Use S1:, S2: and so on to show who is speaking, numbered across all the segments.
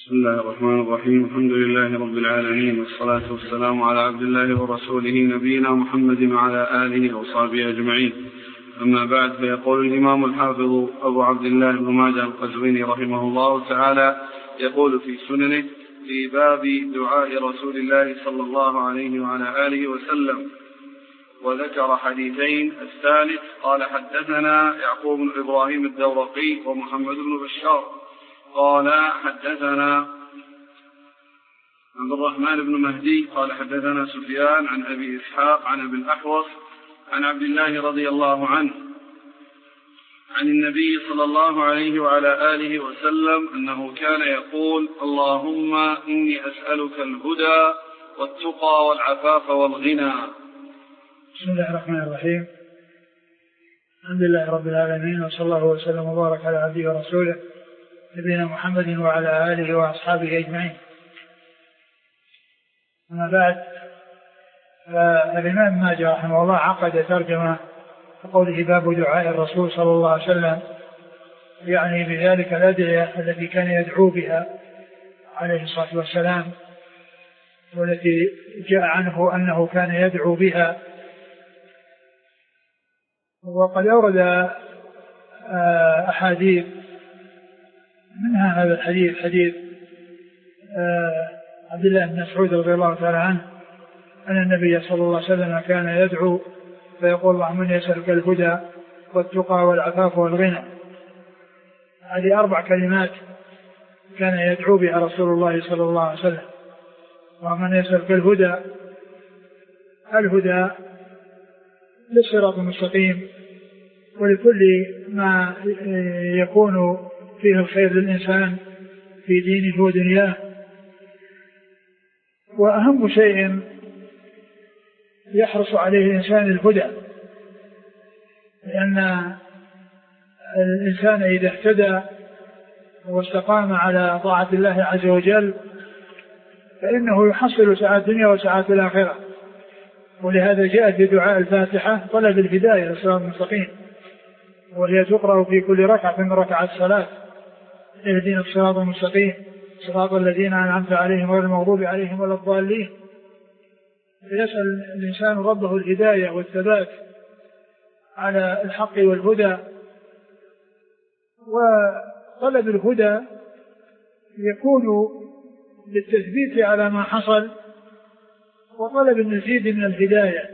S1: بسم الله الرحمن الرحيم. الحمد لله رب العالمين، والصلاة والسلام على عبد الله ورسوله نبينا محمد وعلى آله وصحبه أجمعين. أما بعد، فيقول الإمام الحافظ أبو عبد الله بن ماجه القزويني رحمه الله تعالى يقول في سننه في باب دعاء رسول الله صلى الله عليه وعلى آله وسلم، وذكر حديثين. الثالث قال حدثنا يعقوب بن إبراهيم الدورقي ومحمد بن بشار قال حدثنا عبد الرحمن بن مهدي قال حدثنا سفيان عن أبي إسحاق عن أبي الأحوص عن عبد الله رضي الله عنه عن النبي صلى الله عليه وعلى آله وسلم أنه كان يقول: اللهم إني أسألك الهدى والتقى والعفاف والغنى.
S2: بسم الله الرحمن الرحيم. الحمد لله رب العالمين، وصلى الله وسلم وبارك على عبده ورسوله نبينا محمد وعلى آله وأصحابه أجمعين. أما بعد، فالإمام ماجه رحمه الله عقد ترجمة قوله باب دعاء الرسول صلى الله عليه وسلم، يعني بذلك الأدعية التي كان يدعو بها عليه الصلاة والسلام، والتي جاء عنه أنه كان يدعو بها. وقد أورد أحاديث، منها هذا الحديث حديث عبد الله بن مسعود رضي الله تعالى عنه أن النبي صلى الله عليه وسلم كان يدعو فيقول: اللهم إني أسألك الهدى والتقى والعفاف والغنى. هذه 4 كلمات كان يدعو بها رسول الله صلى الله عليه وسلم. اللهم إني أسألك الهدى للصراط المستقيم ولكل ما يكون فيه الخير للإنسان في دينه ودنياه. وأهم شيء يحرص عليه الإنسان الهدى، لأن الإنسان إذا اهتدى واستقام على طاعة الله عز وجل فإنه يحصل سعادة الدنيا وسعادة الآخرة. ولهذا جاء في دعاء الفاتحة طلب الهداية للصراط المستقيم، وهي تقرأ في كل ركعة من ركعات الصلاة: اهدنا الصراط المستقيم صراط الذين أنعمت عليهم غير المغضوب عليهم ولا الضالين. فيسأل الإنسان ربه الهداية والثبات على الحق والهدى. وطلب الهدى يكون للتثبيت على ما حصل، وطلب المزيد من الهداية،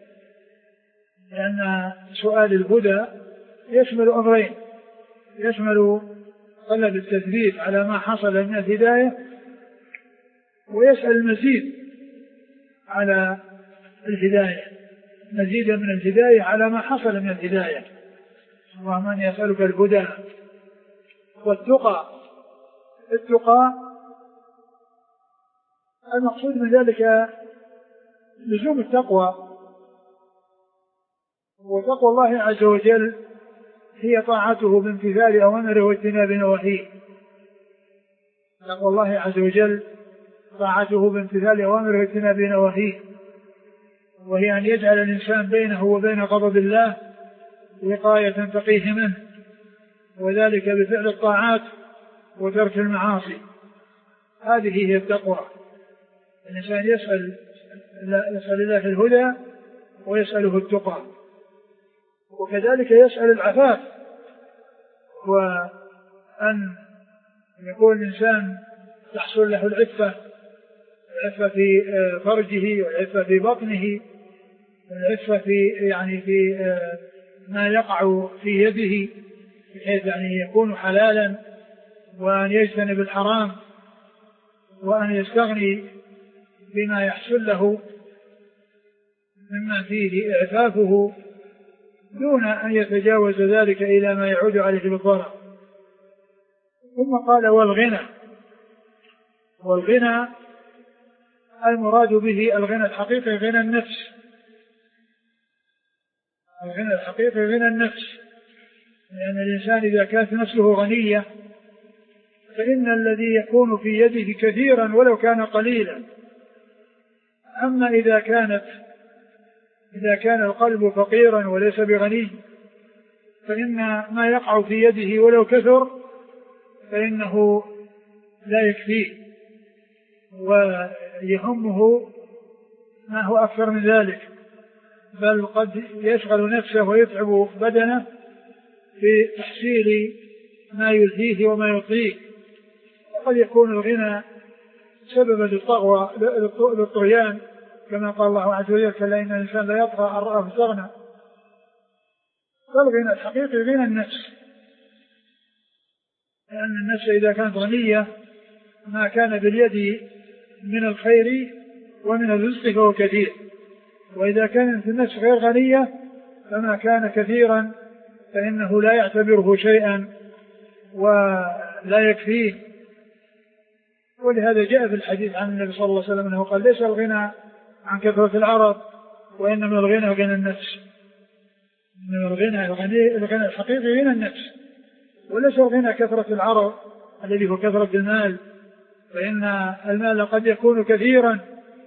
S2: لأن سؤال الهدى يشمل أمرين: يشمل طلب التثبيت على ما حصل من الهداية، ويسأل المزيد على الهداية، مزيدا من الهداية على ما حصل من الهداية. اللهم إني أسألك الهدى والتقى. التقى المقصود من ذلك لزوم التقوى، وتقوى الله عز وجل هي طاعته بامتثال أوامره واجتناب نواهيه. تقوى الله عز وجل طاعته بامتثال أوامره واجتناب نواهيه، وهي أن يجعل الإنسان بينه وبين غضب الله وقاية تقيه منه، وذلك بفعل الطاعات وترك المعاصي. هذه هي التقوى. الإنسان يسأل الله الهدى ويسأله التقى، وكذلك يسأل العفاف، وأن يكون الإنسان تحصل له العفة في فرجه، والعفة في بطنه، والعفة في ما يقع في يده، بحيث يكون حلالا، وأن يجتنب الحرام، وأن يستغني بما يحصل له مما فيه إعفافه دون أن يتجاوز ذلك إلى ما يعود عليه بالضرر. ثم قال: والغنى المراد به الغنى الحقيقي غنى النفس. الغنى الحقيقي غنى النفس، لأن الإنسان إذا كانت نفسه غنية فإن الذي يكون في يده كثيرا ولو كان قليلا. أما إذا كان القلب فقيرا وليس بغني فإن ما يقع في يده ولو كثر فإنه لا يكفيه ويهمه ما هو أكثر من ذلك، بل قد يشغل نفسه ويتعب بدنه في تحصيل ما يلهيه وما يطغيه. وقد يكون الغنى سببا للطغيان كما قال الله عز وجل: كلا إن الإنسان لا يطغى أن رآه استغنى. فالغنى الحقيقي غنى النفس، لأن النفس إذا كانت غنية ما كان باليد من الخير ومن الرزق فهو كثير، وإذا كانت النفس غير غنية فما كان كثيرا فإنه لا يعتبره شيئا ولا يكفيه. ولهذا جاء في الحديث عن النبي صلى الله عليه وسلم أنه قال: ليس الغنى عن كثرة العرض وإنما الغنى غنى النفس. إنما الغنى الحقيقي غنى النفس، وليس الغنى كثرة العرض الذي هو كثرة المال، فإن المال قد يكون كثيرا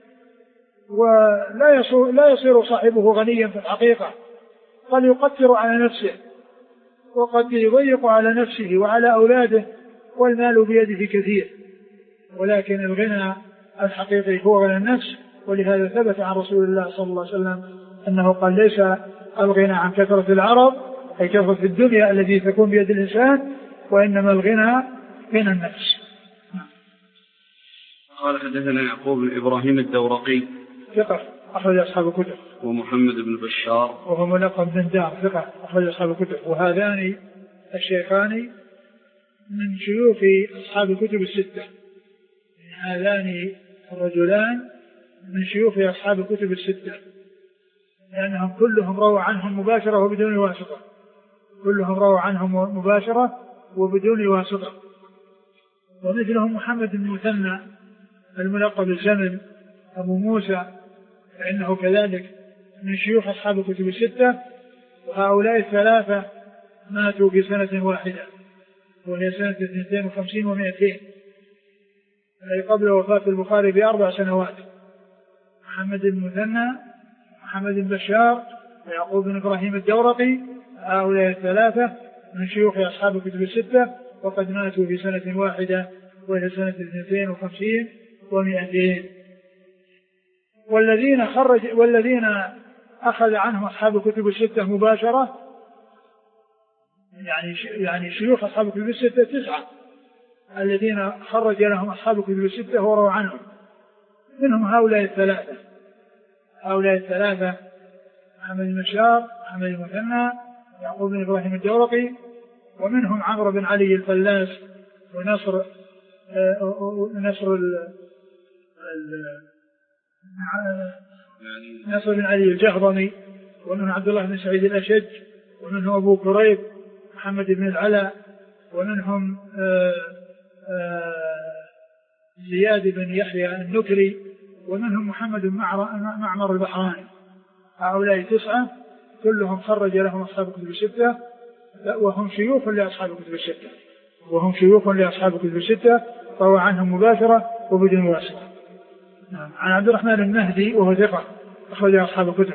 S2: ولا يصير صاحبه غنيا في الحقيقة، قد يقتر على نفسه وقد يضيق على نفسه وعلى أولاده والمال بيده كثير. ولكن الغنى الحقيقي هو غنى النفس. ولهذا ثبت عن رسول الله صلى الله عليه وسلم أنه قال: ليس الغنى عن كثرة العرض أي كثرة الدنيا التي تكون بيد الإنسان، وإنما الغنى غنى النفس.
S1: قال: حدثنا يعقوب بن إبراهيم الدورقي
S2: ثقة أخرج أصحاب الكتب،
S1: ومحمد بن بشار
S2: وهو ملقب بن دار ثقة أخرج أصحاب الكتب. وهذان الشيخان من شيوخ أصحاب الكتب الستة، هذان الرجلان من شيوخ أصحاب الكتب الستة، لأنهم كلهم رووا عنهم مباشرة وبدون واسطة، كلهم رووا عنهم مباشرة وبدون واسطة. ومثلهم محمد بن مثنى الملقب الزمن أبو موسى، فإنه كذلك من شيوخ أصحاب الكتب الستة. وهؤلاء الثلاثة ماتوا في سنة واحدة، وهي سنة 52 و200، أي قبل وفاة البخاري ب4 سنوات. محمد بن مثنى، محمد بن بشار، ويعقوب بن إبراهيم الدورقي، هؤلاء الثلاثة من شيوخ أصحاب الكتب الستة، وقد ماتوا في سنة واحدة وهي سنة 52 و200. والذين أخذ عنهم أصحاب الكتب الستة مباشرة، يعني شيوخ أصحاب الكتب الستة 9 الذين خرج لهم أصحاب الكتب الستة ورووا عنهم، منهم هؤلاء الثلاثة: محمد بن بشار، محمد بن مثنى، يعقوب بن إبراهيم الدورقي، ومنهم عمرو بن علي الفلاس، ونصر بن علي الجهضمي، ومنهم عبد الله بن سعيد الأشج، ومنهم أبو كريب محمد بن العلاء، ومنهم زياد بن يحيى النكري، ومنهم محمد بن معمر البحراني. هؤلاء 9 كلهم خرج لهم أصحاب الكتب الستة، وهم شيوخ لأصحاب الكتب الستة، روى عنهم مباشرة وبدون واسطة. عن عبد الرحمن المهدي وهو ثقة أخرج أصحاب الكتب.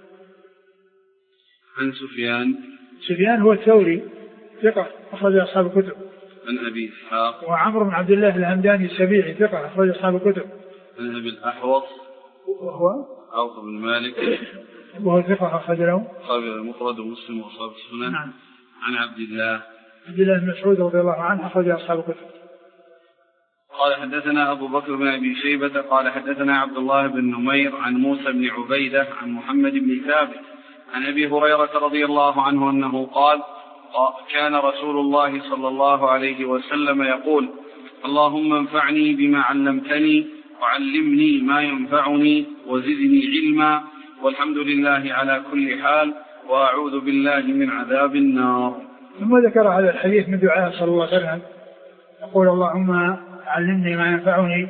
S1: عن
S2: سفيان هو الثوري ثقة أخرج أصحاب الكتب.
S1: عن أبي إسحاق
S2: وعمرو بن عبد الله الهمداني السبيعي ثقة أخرج أصحاب الكتب.
S1: عن أبي الأحوص
S2: وهو
S1: عوف بن مالك
S2: وهو ثقة أخرج له
S1: أصحاب المفرد ومسلم وأصحاب السنن.
S2: نعم.
S1: عن عبد الله
S2: بن مسعود رضي الله عنه أخرج أصحاب الكتب.
S1: قال: حدثنا أبو بكر بن أبي شيبة قال: حدثنا عبد الله بن نمير عن موسى بن عبيدة عن محمد بن ثابت عن أبي هريرة رضي الله عنه أنه قال: كان رسول الله صلى الله عليه وسلم يقول: اللهم انفعني بما علمتني وعلمني ما ينفعني وزدني علما، والحمد لله على كل حال، وأعوذ بالله من عذاب النار.
S2: ثم ذكر هذا الحديث من دعاء صلى الله عليه وسلم، يقول: اللهم علمني ما ينفعني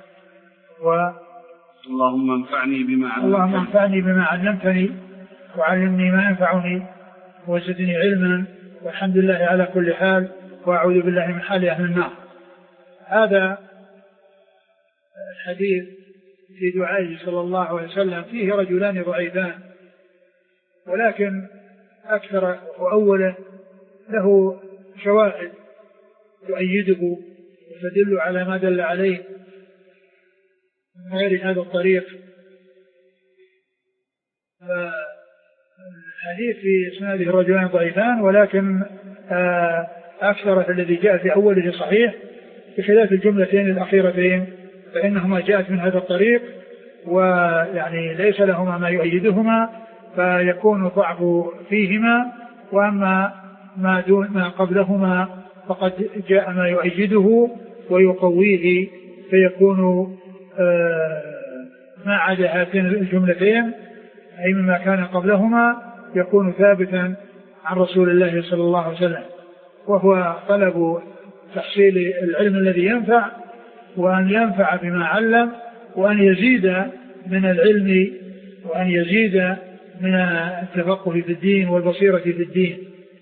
S1: اللهم انفعني
S2: بما علمتني وعلمني ما ينفعني وزدني علما، والحمد لله على كل حال، وأعوذ بالله من حال أهل النار. هذا الحديث في دعائه صلى الله عليه وسلم فيه رجلان ضعيفان، ولكن أكثر وأوله له شواهد تؤيده وتدل على ما دل عليه من غير هذا الطريق. الحديث في إسناده رجلان ضعيفان، ولكن أكثر الذي جاء في أوله صحيح، بخلاف الجملتين الأخيرتين فإنهما جاءت من هذا الطريق، ويعني ليس لهما ما يؤيدهما فيكون ضعف فيهما، وأما ما قبلهما فقد جاء ما يؤيده ويقويه، فيكون ما عدا هاتين الجملتين أي مما كان قبلهما يكون ثابتا عن رسول الله صلى الله عليه وسلم، وهو طلب تحصيل العلم الذي ينفع، وأن ينفع بما علم، وأن يزيد من العلم، وأن يزيد من التفقه في الدين والبصيرة في الدين.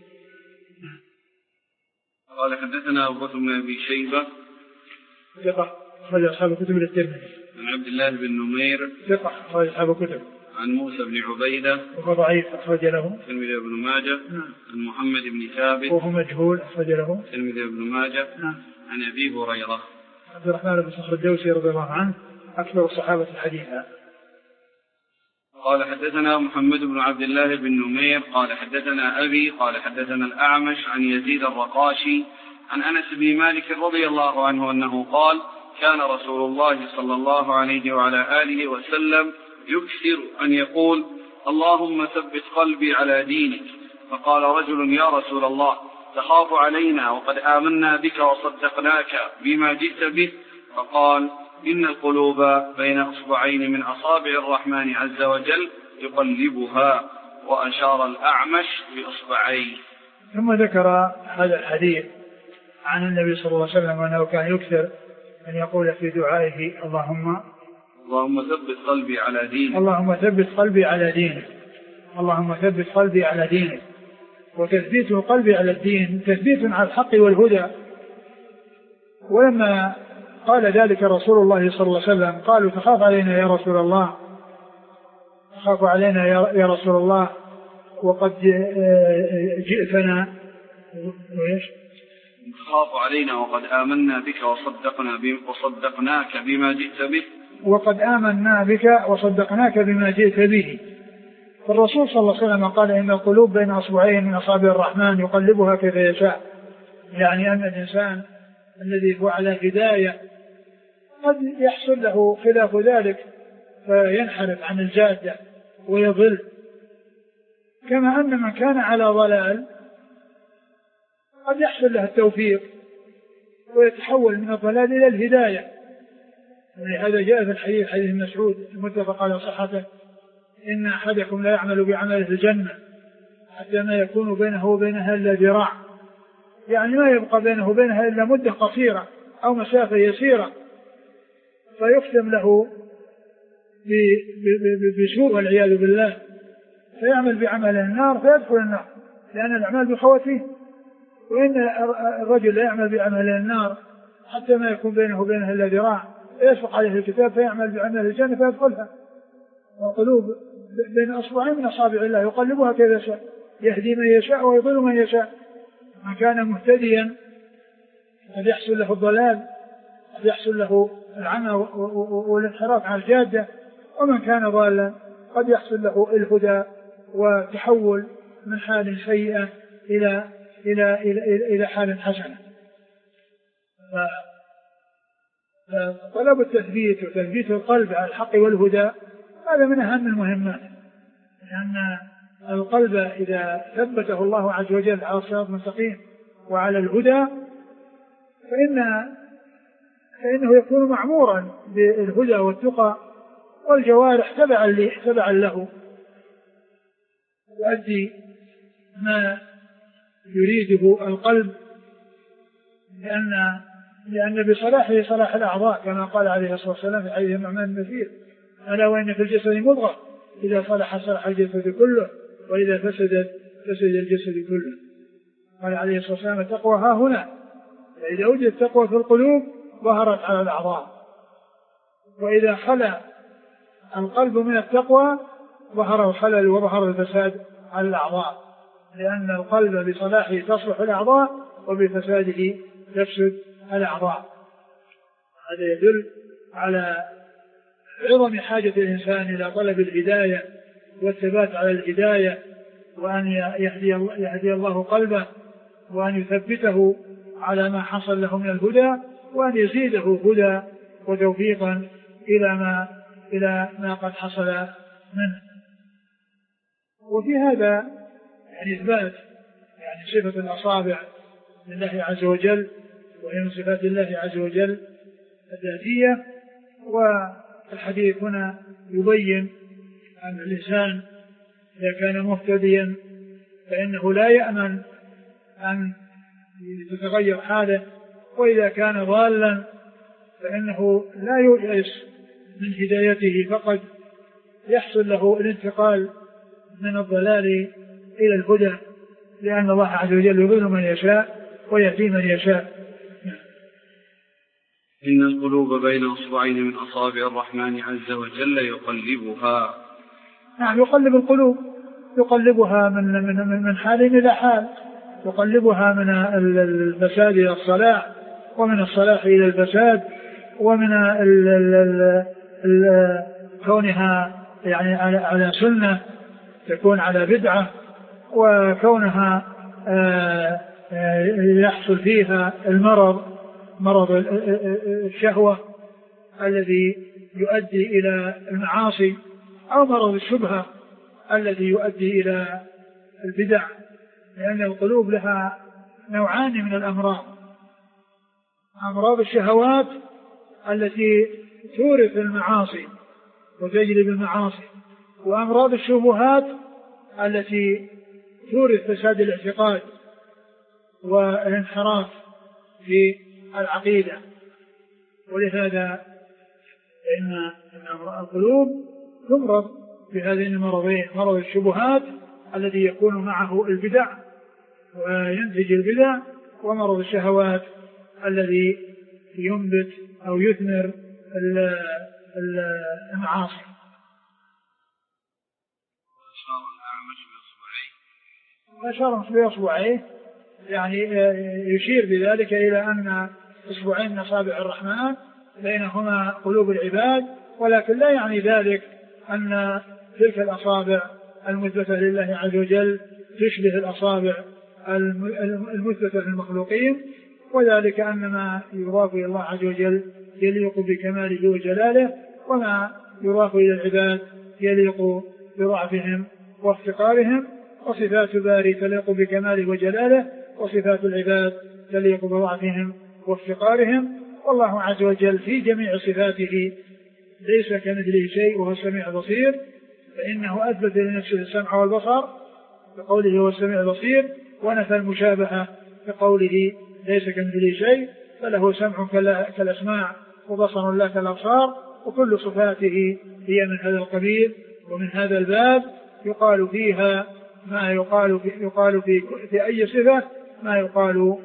S1: قال حدثنا أبو بكر بن أبي شيبة
S2: ثقة أخرج أصحاب الكتب للترمذي.
S1: عن عبد الله بن نمير
S2: ثقة أخرج أصحاب الكتب.
S1: عن موسى بن عبيدة
S2: وهو ضعيف أخرج له
S1: الترمذي بن ماجه. عن محمد بن ثابت
S2: وهو مجهول أخرج له
S1: الترمذي بن ماجه. عن أبي هريرة
S2: عبد الرحمن بن صخر الدوسي رضي الله عنه أكثر الصحابة حديثا.
S1: قال حدثنا محمد بن عبد الله بن نمير قال حدثنا أبي قال حدثنا الأعمش عن يزيد الرقاشي عن أنس بن مالك رضي الله عنه أنه قال كان رسول الله صلى الله عليه وعلى آله وسلم يكثر أن يقول اللهم ثبت قلبي على دينك. فقال رجل يا رسول الله تخاف علينا وقد آمنا بك وصدقناك بما جئت به؟ فقال إن القلوب بين أصبعين من أصابع الرحمن عز وجل يقلبها، وأشار الأعمش بأصبعين.
S2: ثم ذكر هذا الحديث عن النبي صلى الله عليه وسلم أنه كان يكثر أن يقول في دعائه
S1: اللهم ثبت قلبي على دينك،
S2: اللهم ثبت قلبي على دينك، اللهم ثبت قلبي على دينك. وتثبيت القلب على الدين تثبيت على الحق والهدى. ولما قال ذلك رسول الله صلى الله عليه وسلم قالوا تخاف علينا يا رسول الله، تخاف علينا يا رسول الله وقد جئتنا
S1: تخاف علينا وقد آمنا بك وصدقناك بما جئت به،
S2: وقد آمنا بك وصدقناك بما جئت به. فالرسول صلى الله عليه وسلم قال إن القلوب بين أصبعين من أصابع الرحمن يقلبها كيف يشاء، يعني أن الإنسان الذي هو على هداية قد يحصل له خلاف ذلك فينحرف عن الجادة ويضل، كما أن من كان على ضلال قد يحصل له التوفيق ويتحول من الضلال إلى الهداية. ولهذا جاء في الحديث حديث مسعود المتفق على صحته إن أحدكم لا يعمل بعمل في الجنة حتى ما يكون بينه وبينها إلا ذراع، يعني ما يبقى بينه وبينها إلا مدة قصيرة أو مسافة يسيرة، فيختم له بسوء والعياذ بالله، فيعمل بعمل النار فيدخل النار، لأن الأعمال بخواتيه. وإن الرجل لا يعمل بعمل النار حتى ما يكون بينه وبينها إلا ذراع يسبق عليه الكتاب فيعمل بعمل الجنة فيدخلها. وقلوب بين أصبعين من أصابع الله يقلبها كيف يشاء، يهدي من يشاء ويضل من يشاء. من كان مهتديا قد يحصل له الضلال، قد يحصل له العمى والانحراف عن الجادة، ومن كان ضالا قد يحصل له الهدى وتحول من حال سيئة إلى حال حسنة. فطلب التثبيت وتثبيت القلب على الحق والهدى هذا من أهم المهمات، لأن القلب إذا ثبته الله عز وجل على الصراط المستقيم وعلى الهدى فإنه يكون معمورا بالهدى والتقى، والجوارح تبعا له يؤدي ما يريده القلب، لأن بصلاحه صلاح الأعضاء كما قال عليه الصلاة والسلام في حديث النعمان بن بشير ألا وإن في الجسد مضغة إذا صلح صلح الجسد كله وإذا فسد الجسد كله. قال عليه الصلاة والسلام التقوى ها هنا، فإذا وجد التقوى في القلوب ظهرت على الأعضاء، وإذا خلى القلب من التقوى ظهر الخلل وظهر الفساد على الأعضاء، لأن القلب بصلاحه تصلح الأعضاء وبفساده تفسد الأعضاء. هذا يدل على عظم حاجة الإنسان إلى طلب الهداية والثبات على الهداية، وأن يهدي الله قلبه، وأن يثبته على ما حصل له من الهدى، وأن يزيده هدى وتوفيقا إلى ما قد حصل منه. وفي هذا يعني إثبات يعني صفة الأصابع لله عز وجل، وهي من صفات الله عز وجل الذاتية. والحديث هنا يبين أن الإنسان إذا كان مهتديا فإنه لا يأمن أن تتغير حاله، وإذا كان ضالا فإنه لا ييأس من هدايته، فقد يحصل له الانتقال من الضلال إلى الهدى، لأن الله عز وجل يضل من يشاء ويهدي من يشاء.
S1: إن القلوب بين أصبعين من أصابع الرحمن عز وجل يقلبها.
S2: نعم، يقلب القلوب، يقلبها من حال إلى حال، يقلبها من الفساد إلى الصلاح، ومن الصلاح إلى الفساد، ومن كونها يعني على سنة تكون على بدعة، وكونها يحصل فيها مرض الشهوة الذي يؤدي إلى المعاصي، أو مرض الشبهة الذي يؤدي إلى البدع، لأن القلوب لها نوعان من الأمراض: أمراض الشهوات التي تورث المعاصي وتجلب المعاصي، وأمراض الشبهات التي تورث فساد الاعتقاد والانحراف في العقيدة. ولهذا فإن القلوب تمرض بهذين المرضين: مرض الشبهات الذي يكون معه البدع وينتج البدع، ومرض الشهوات الذي ينبت أو يثمر المعاصي. أشار بإصبعيه يعني يشير بذلك إلى أن إصبعين من أصابع الرحمن بينهما قلوب العباد، ولكن لا يعني ذلك أن تلك الأصابع المثبتة لله عز وجل تشبه الأصابع المثبتة للمخلوقين، وذلك أن ما يضاف إلى الله عز وجل يليق بكماله وجلاله، وما يضاف إلى العباد يليق بضعفهم وافتقارهم، وصفات باري تليق بكماله وجلاله، وصفات العباد تليق بضعفهم وافتقارهم. والله عز وجل في جميع صفاته ليس كمثله شيء وهو السميع البصير، فإنه أثبت لنفسه السمع والبصر بقوله هو السميع البصير، ونفى المشابهة بقوله ليس كمثله شيء، فله سمع كالأسماع وبصر لا كالأبصار، وكل صفاته هي من هذا القبيل ومن هذا الباب، يقال فيها ما يقال في أي صفة ما يقال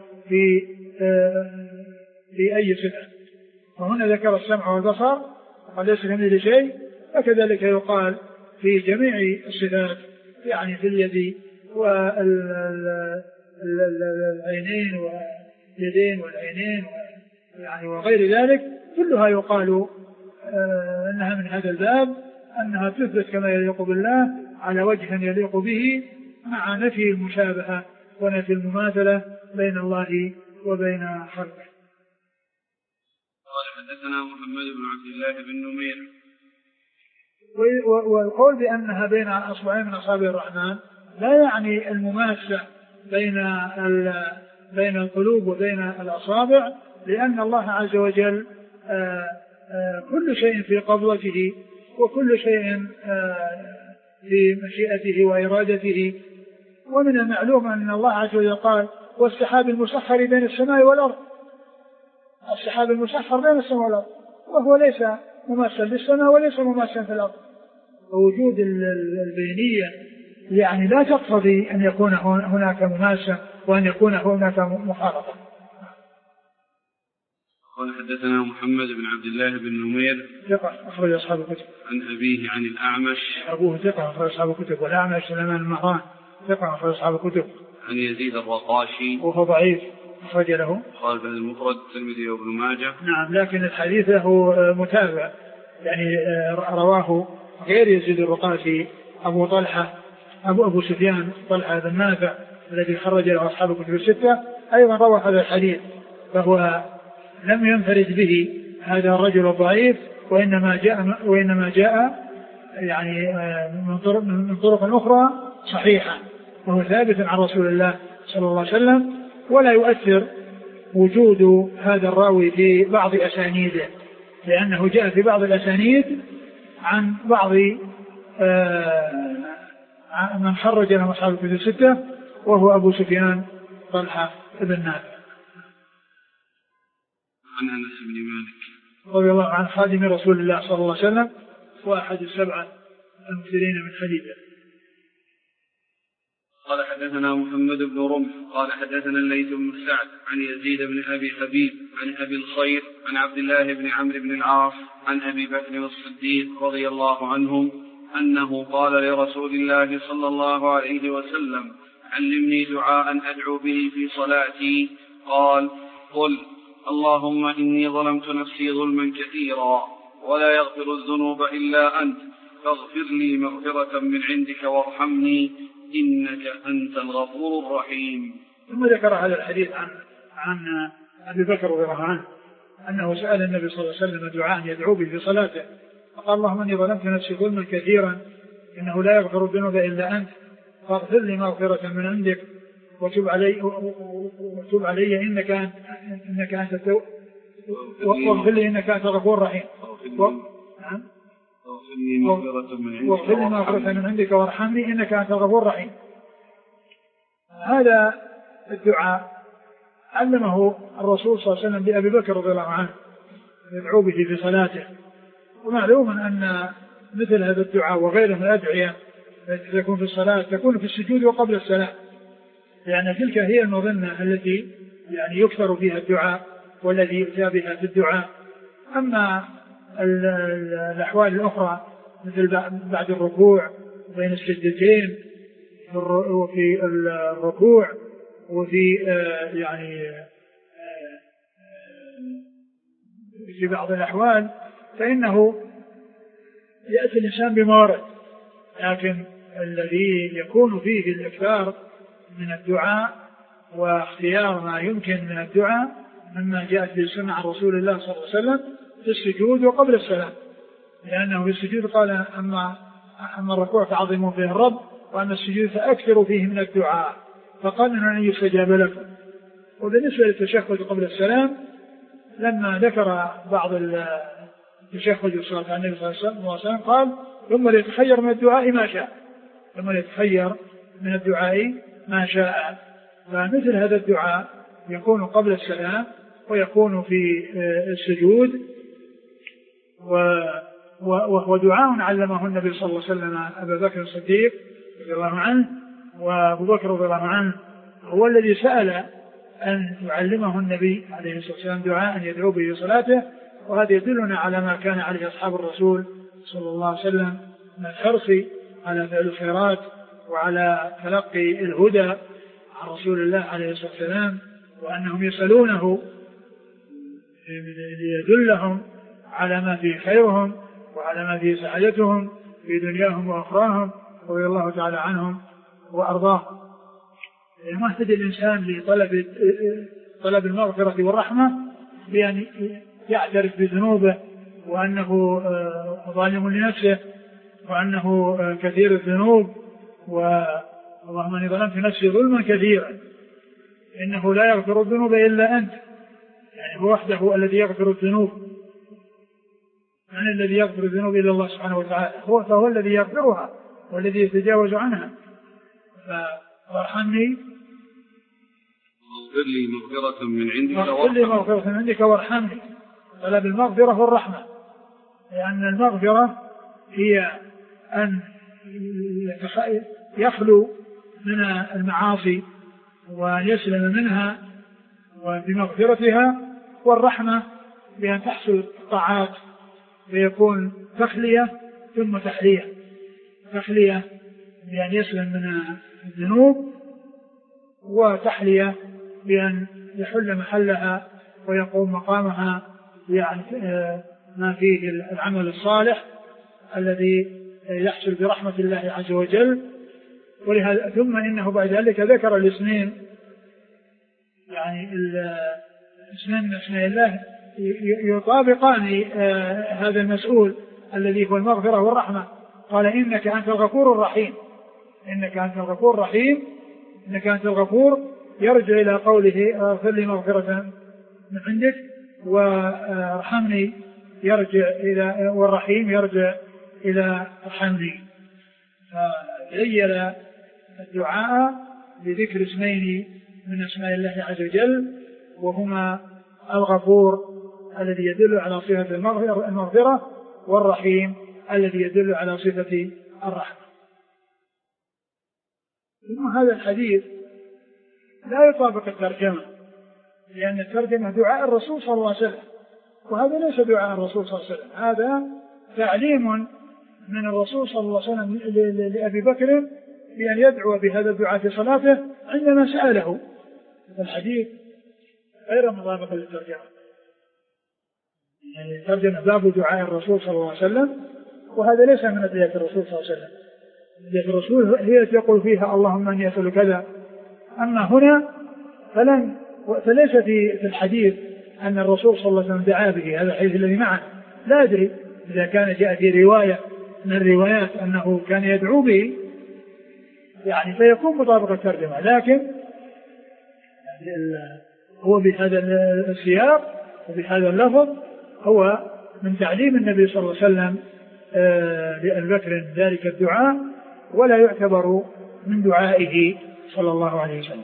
S2: في أي صفة. وهنا ذكر السمع والبصر وقال ليس كمثله شيء، فكذلك يقال في جميع الصفات، يعني في اليد والعينين واليدين والعينين يعني وغير ذلك، كلها يقال أنها من هذا الباب، أنها تثبت كما يليق بالله على وجه يليق به، مع نفي المشابهة ونفي المماثلة بين الله وبين خلقه.
S1: قال حدثنا محمد بن عبد الله بن نمير.
S2: والقول بأنها بين أصبعين من أصابع الرحمن لا يعني المماسة بين القلوب وبين الأصابع، لأن الله عز وجل كل شيء في قبضته، وكل شيء في مشيئته وإرادته. ومن المعلوم أن الله عز وجل قال والسحاب المسخر بين السماء والأرض، السحاب المسخر بين السماء والأرض، وهو ليس مماثلا للسماء وليس مماثلا في الأرض. ووجود البينية يعني لا تقتضي أن يكون هناك مماثلة وأن يكون هناك مخالطة.
S1: قال حدثنا محمد بن عبد الله بن نمير
S2: ثقة أخرج أصحاب الكتب.
S1: عن أبيه عن الأعمش.
S2: أبوه ثقة أخرج أصحاب الكتب، والأعمش سليمان المهران ثقة أخرج أصحاب الكتب.
S1: عن يزيد الرقاشي
S2: وهو ضعيف أخرج له
S1: قال المفرد الترمذي وابن ماجه.
S2: نعم، لكن الحديث له متابع، يعني رواه غير يزيد الرقاشي أبو طلحة أبو سفيان طلحة بن نافع الذي خرج له أصحاب الكتب الستة أيضا روى هذا الحديث، فهو لم ينفرد به هذا الرجل الضعيف، وإنما جاء يعني من طرق أخرى صحيحة، وهو ثابت عن رسول الله صلى الله عليه وسلم، ولا يؤثر وجود هذا الراوي في بعض أسانيده، لأنه جاء في بعض الأسانيد عن بعض من خرج له أصحاب الكتب الستة، وهو أبو سفيان طلحة بن نافع.
S1: عن أنس بن مالك
S2: رضي الله عن خادم رسول الله صلى الله عليه وسلم وأحد السبعة المكثرين من حديثه.
S1: قال حدثنا محمد بن رمح قال حدثنا الليث بن سعد عن يزيد بن أبي حبيب عن أبي الخير عن عبد الله بن عمرو بن العاص عن أبي بكر الصديق رضي الله عنهم أنه قال لرسول الله صلى الله عليه وسلم: علمني دعاء أدعو به في صلاتي. قال: قل: اللهم إني ظلمت نفسي ظلما كثيرا ولا يغفر الذنوب إلا أنت، فاغفر لي مغفرة من عندك وارحمني إنك أنت الغفور الرحيم.
S2: ثم ذكر هذا الحديث عن أبي بكر رضي الله عنه أنه سأل النبي صلى الله عليه وسلم دعاء يدعو به في صلاته، فقال: اللهم إني ظلمت نفسي ظلما كثيرا إنه لا يغفر الذنوب إلا أنت، فاغفر لي مغفرة من عندك وتب علي إنك أنت واغفر لي إنك أنت الغفور الرحيم. واغفر لي مغفرة من عندك وارحمني إنك أنت الغفور الرحيم. هذا الدعاء علمه الرسول صلى الله عليه وسلم لأبي بكر رضي الله عنه يدعو به في صلاته، ومعلوم أن مثل هذا الدعاء وغيره من الأدعية التي تكون في الصلاة تكون في السجود وقبل السلام، لأن تلك هي المظنة التي يعني يكثر فيها الدعاء والذي يؤتى بها في الدعاء. أما الأحوال الأخرى مثل بعد الركوع بين السجدتين وفي الركوع وفي يعني في بعض الأحوال فإنه يأتي الإنسان بما ورد، لكن الذي يكون فيه الإكثار من الدعاء واختيار ما يمكن من الدعاء مما جاءت به السنة عن رسول الله صلى الله عليه وسلم في السجود وقبل السلام، لأنه في السجود قال: أما الركوع فعظموا فيه الرب، وأما السجود فأكثروا فيه من الدعاء، فقال أن يستجاب لكم. وبالنسبة للتشهد قبل السلام لما ذكر بعض التشهد والصلاة على النبي صلى الله عليه وسلم قال: ثم ليتخير من الدعاء ما شاء. فمثل هذا الدعاء يكون قبل السلام ويكون في السجود، وهو دعاء علمه النبي صلى الله عليه وسلم أبا بكر الصديق رضي الله عنه، وأبو بكر رضي الله عنه هو الذي سأل أن يعلمه النبي عليه الصلاة والسلام دعاء يدعو به في صلاته. وهذا يدلنا على ما كان عليه أصحاب الرسول صلى الله عليه وسلم من الحرص على فعل الخيرات وعلى تلقي الهدى عن رسول الله عليه الصلاة والسلام، وأنهم يسألونه ليدلهم على ما فيه خيرهم وعلى ما فيه سعادتهم في دنياهم وأخراهم، رضي الله تعالى عنهم وأرضاهم. ما اهتدى الإنسان لطلب المغفرة والرحمة بأن يعترف بذنوبه وأنه ظالم لنفسه وأنه كثير الذنوب، اللهم إني ظلمت نفسي ظلما كثيرا إنه لا يغفر الذنوب إلا أنت، يعني هو وحده الذي يغفر الذنوب، من الذي يغفر الذنوب إلا الله سبحانه وتعالى، فهو الذي يغفرها والذي يتجاوز عنها. فارحمني
S1: واغفر لي مغفرة من عندك
S2: وارحمني. طلب المغفرة والرحمة، لأن المغفرة هي أن يخلو من المعاصي وأن يسلم منها وبمغفرتها، والرحمة بأن تحصل الطاعات ويكون تخلية ثم تحلية. تخلية بأن يسلم من الذنوب، وتحلية بأن يحل محلها ويقوم مقامها يعني ما فيه العمل الصالح الذي يحصل برحمة الله عز وجل. ولهذا ثم إنه بعد ذلك ذكر الاسمين، يعني الاسمين من اسماء الله يطابقان هذا المسؤول الذي هو المغفرة والرحمة. قال إنك أنت الغفور الرحيم، إنك أنت الغفور الرحيم، إنك أنت الغفور يرجع إلى قوله اغفر لي مغفرة من عندك، وارحمني يرجع إلى، والرحيم يرجع إلى ارحمني. فغير الدعاء بذكر اسمين من اسماء الله عز وجل، وهما الغفور الذي يدل على صفة المغفرة، والرحيم الذي يدل على صفة الرحمة. ثم هذا الحديث لا يطابق الترجمة، لأن الترجمة دعاء الرسول صلى الله عليه وسلم، وهذا ليس دعاء الرسول صلى الله عليه وسلم، هذا تعليم من الرسول صلى الله عليه وسلم لأبي بكر بأن يدعو بهذا الدعاء في صلاته عندما سأله. الحديث غير مطابق للترجمة، يعني الترجمة باب دعاء الرسول صلى الله عليه وسلم، وهذا ليس من أدعية الرسول صلى الله عليه وسلم. أدعية الرسول هي يقول فيها اللهم أني أسأل كذا. أما هنا فليس في الحديث أن الرسول صلى الله عليه وسلم دعا به، هذا الحديث الذي معه لا أدري إذا كان جاء في رواية من الروايات أنه كان يدعو به يعني فيكون مطابق الترجمة، لكن هو بهذا السياق وبهذا اللفظ هو من تعليم النبي صلى الله عليه وسلم لأبي بكر ذلك الدعاء، ولا يعتبر من دعائه صلى الله عليه وسلم.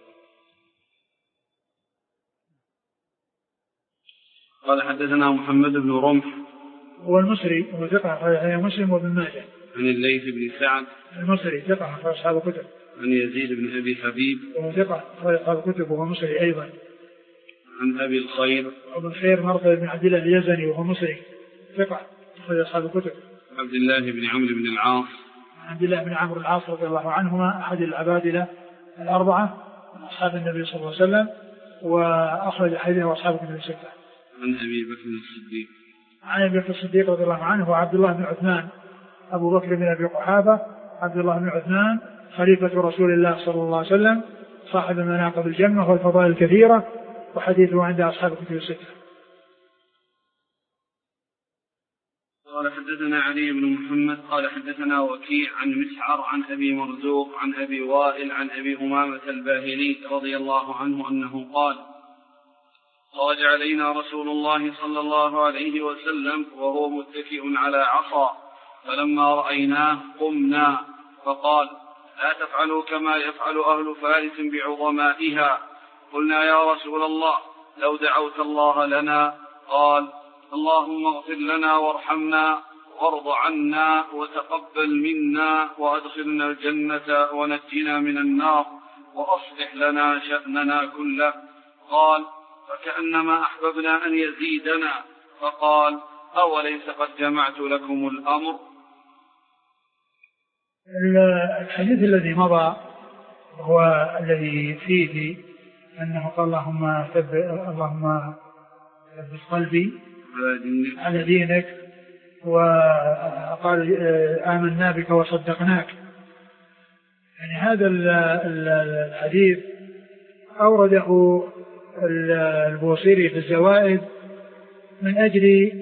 S1: قال حدثنا محمد بن رمح
S2: هو المصري وثقة مسلم وابن ماجه.
S1: عن الليث بن سعد
S2: المصري ثقة أخرج أصحاب الكتب.
S1: عن يزيد بن أبي حبيب
S2: وهو ثقة أخرج أصحاب الكتب وهو مصري أيضا.
S1: عن أبي الخير
S2: أبو الخير مرثد بن عبد الله اليزني وهو مصري ثقة أخرج أصحاب الكتب.
S1: عبد الله بن عمرو بن العاص
S2: عبد الله بن عمرو العاص رضي الله عنهما أحد العبادلة الأربعة من أصحاب النبي صلى الله عليه وسلم، وأخرج حديثه أصحاب الكتب الستة.
S1: عن أبي بكر الصديق
S2: عن أبي بكر الصديق رضي الله عنه وعبد الله بن عثمان أبو بكر بن أبي قحافة عبد الله بن عثمان خليفة رسول الله صلى الله عليه وسلم صاحب المناقب الجمة والفضائل الكثيرة، وحديثه عند أصحاب الكتب الستة.
S1: قال حدثنا علي بن محمد قال حدثنا وكيع عن مسعر عن أبي مرزوق عن أبي وائل عن أبي أمامة الباهلي رضي الله عنه أنه قال خرج علينا رسول الله صلى الله عليه وسلم وهو متكئ على عصا، فلما رأيناه قمنا فقال لا تفعلوا كما يفعل أهل فارس بعظمائها. قلنا يا رسول الله لو دعوت الله لنا. قال اللهم اغفر لنا وارحمنا وارض عنا وتقبل منا وأدخلنا الجنة ونجنا من النار وأصلح لنا شأننا كله. قال فكأنما أحببنا أن يزيدنا، فقال أوليس قد جمعت لكم الأمر.
S2: الحديث الذي مضى هو الذي فيه أنه قال اللهم ثبت قلبي على دينك، وقال آمنا بك وصدقناك. يعني هذا الحديث أورده البوصيري في الزوائد من أجل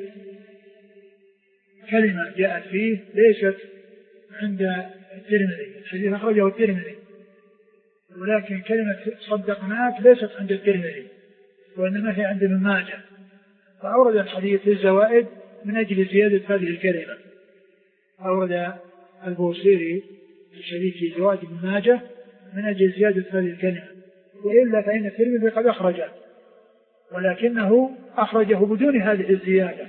S2: كلمة جاءت فيه ليست عند الترمذي، الحديث أخرجه الترمذي، ولكن كلمة صدقناك ليست عند الترمذي وإنما هي عند ابن ماجه، فأورد الحديث في الزوائد من أجل زيادة هذه الكلمة. أورد البوصيري الشريك زوائد ابن ماجه من أجل زيادة هذه الكلمة، وإلا فإن الترمذي قد أخرجه ولكنه أخرجه بدون هذه الزيادة،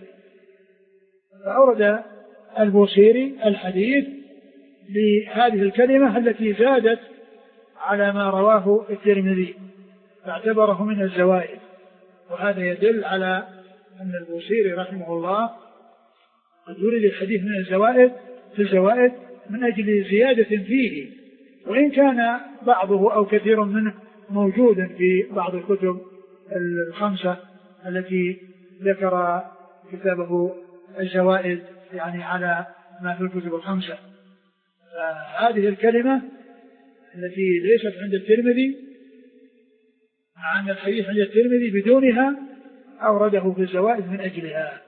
S2: فأورد البوصيري الحديث لهذه الكلمة التي زادت على ما رواه الترمذي فاعتبره من الزوائد. وهذا يدل على أن البوصيري رحمه الله قد يريد الحديث من الزوائد في الزوائد من أجل زيادة فيه، وإن كان بعضه أو كثير منه موجود في بعض الكتب الخمسة التي ذكر كتابه الجوائز يعني على ما في الكتب الخمسة. هذه الكلمة التي ليست عند الترمذي مع أن الحديث عند الترمذي بدونها أورده في الزوائد من أجلها.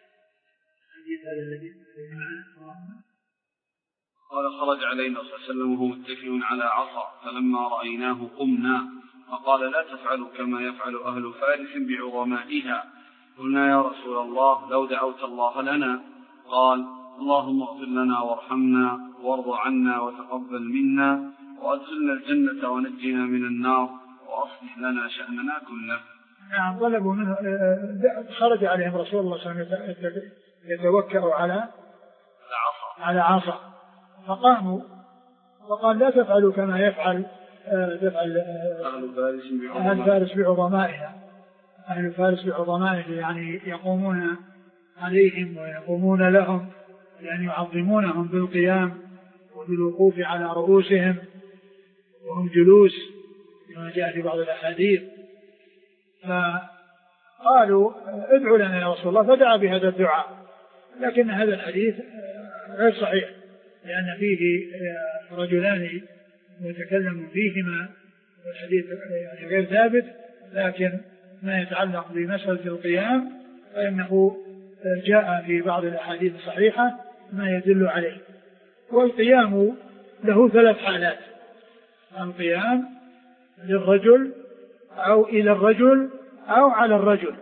S1: قال خرج علينا صلى الله عليه وسلم وهو متكئ على عصا فلما رأيناه قمنا وقال لا تفعلوا كما يفعل أهل فارس بعظمائها. قلنا يا رسول الله لو دعوت الله لنا. قال اللهم اغفر لنا وارحمنا وارض عنا وتقبل منا وأدخلنا الجنة ونجنا من النار وأصلح لنا شأننا كله.
S2: نعم طلبوا منه خرج عليهم رسول الله صلى الله عليه وسلم يتوكأ على عصا فقاموا فقال لا تفعلوا كما يفعل أهل فارس بعظمائها. أهل فارس بعظمائها يعني يقومون عليهم ويقومون لهم يعني يعظمونهم بالقيام وبالوقوف على رؤوسهم وهم جلوس كما جاء في بعض الأحاديث. فقالوا ادعوا لنا يا رسول الله فدعا بهذا الدعاء. لكن هذا الحديث غير صحيح لأن فيه رجلان متكلم فيهما والحديث يعني غير ثابت. لكن ما يتعلق بمسألة القيام فإنه جاء في بعض الأحاديث الصحيحة ما يدل عليه. والقيام له ثلاث حالات: القيام للرجل أو إلى الرجل أو على الرجل.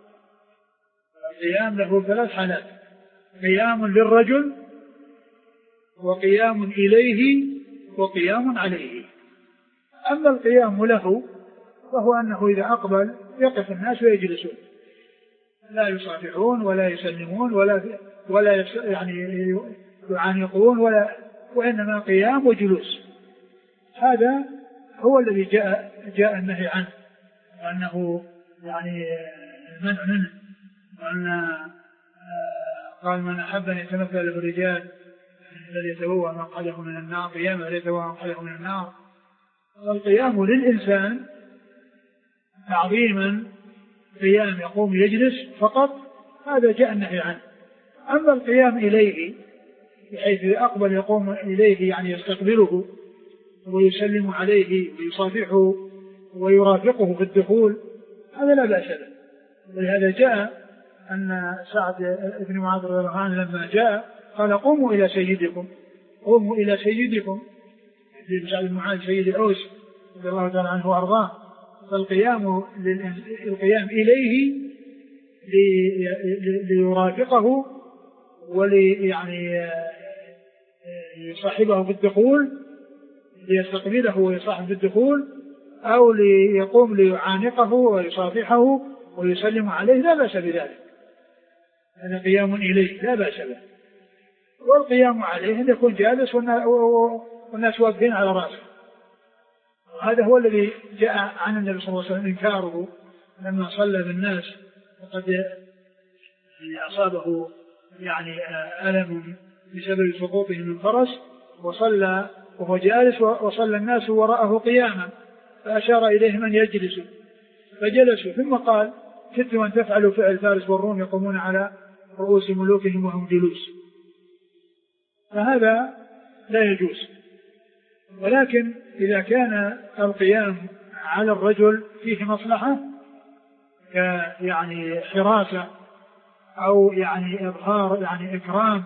S2: القيام له ثلاث حالات: قيام للرجل وقيام إليه وقيام عليه. أما القيام له فهو أنه إذا أقبل يقف الناس ويجلسون لا يصافحون ولا يسلمون ولا يعني يعانقون وإنما قيام وجلوس. هذا هو الذي جاء النهي عنه وأنه يعني المنع منه. وأن قال من أحب أن يتمثل بالرجال فليتبوأ مقعده من النار قياما فليتبوأ مقعده من النار. والقيام للإنسان تعظيما قيام يقوم يجلس فقط هذا جاء النهي عنه. أما القيام إليه بحيث أقبل يقوم إليه يعني يستقبله ويسلم عليه ويصافحه ويرافقه في الدخول هذا لا بأس به. ولهذا جاء أن سعد بن معاذ رضي الله عنه لما جاء قال قوموا إلى سيدكم قوموا إلى سيدكم. سعد بن معاذ سيد الأوس رضي الله تعالى عنه وأرضاه. فالقيام إليه ليرافقه يعني يصاحبه في الدخول ليستقبله ويصاحب في الدخول أو ليقوم ليعانقه ويصافحه ويسلم عليه لا بأس بذلك. هذا قيام إليه لا بأس به. والقيام عليه أن يكون جالس والناس واقفين على رأسه. هذا هو الذي جاء عن النبي صلى الله عليه وسلم إنكاره لما صلى بالناس وقد أصابه يعني ألم بسبب سقوطه من فرس وصلى وهو جالس وصلى الناس وراءه قياما فأشار إليهم أن يجلسوا فجلسوا ثم قال كدت أن تفعلوا فعل فارس والروم يقومون على رؤوس ملوكهم وهم جلوس. فهذا لا يجوز. ولكن إذا كان القيام على الرجل فيه مصلحة يعني حراسة أو يعني إظهار يعني إكرام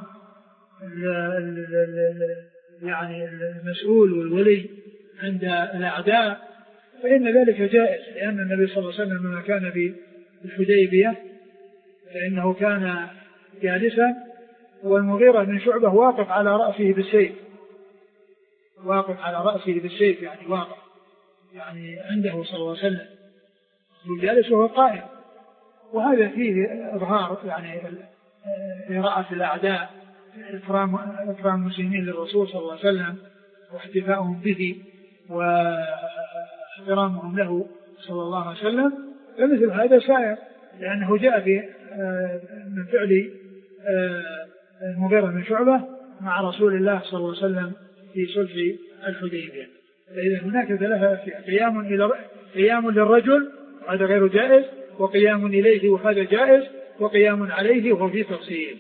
S2: يعني المسؤول والولي عند الأعداء فإن ذلك جائز. لأن النبي صلى الله عليه وسلم لما كان في الحديبية فإنه كان جالسا والمغيرة بن شعبة واقف على رأسه بالسيف يعني واقف يعني عنده صلى الله عليه وسلم جالس وهو قائم. وهذا فيه إظهار يعني إراءة الأعداء إكرام المسلمين للرسول صلى الله عليه وسلم واحتفاؤهم به واحترامهم له صلى الله عليه وسلم. فمثل هذا سائر لأنه جاء في من فعل المغيرة بن شعبة مع رسول الله صلى الله عليه وسلم في صلح الحديبية. فإذا هناك ثلاثة: قيام للرجل وهذا غير جائز، وقيام إليه وهذا جائز، وقيام عليه وهو في تفصيل.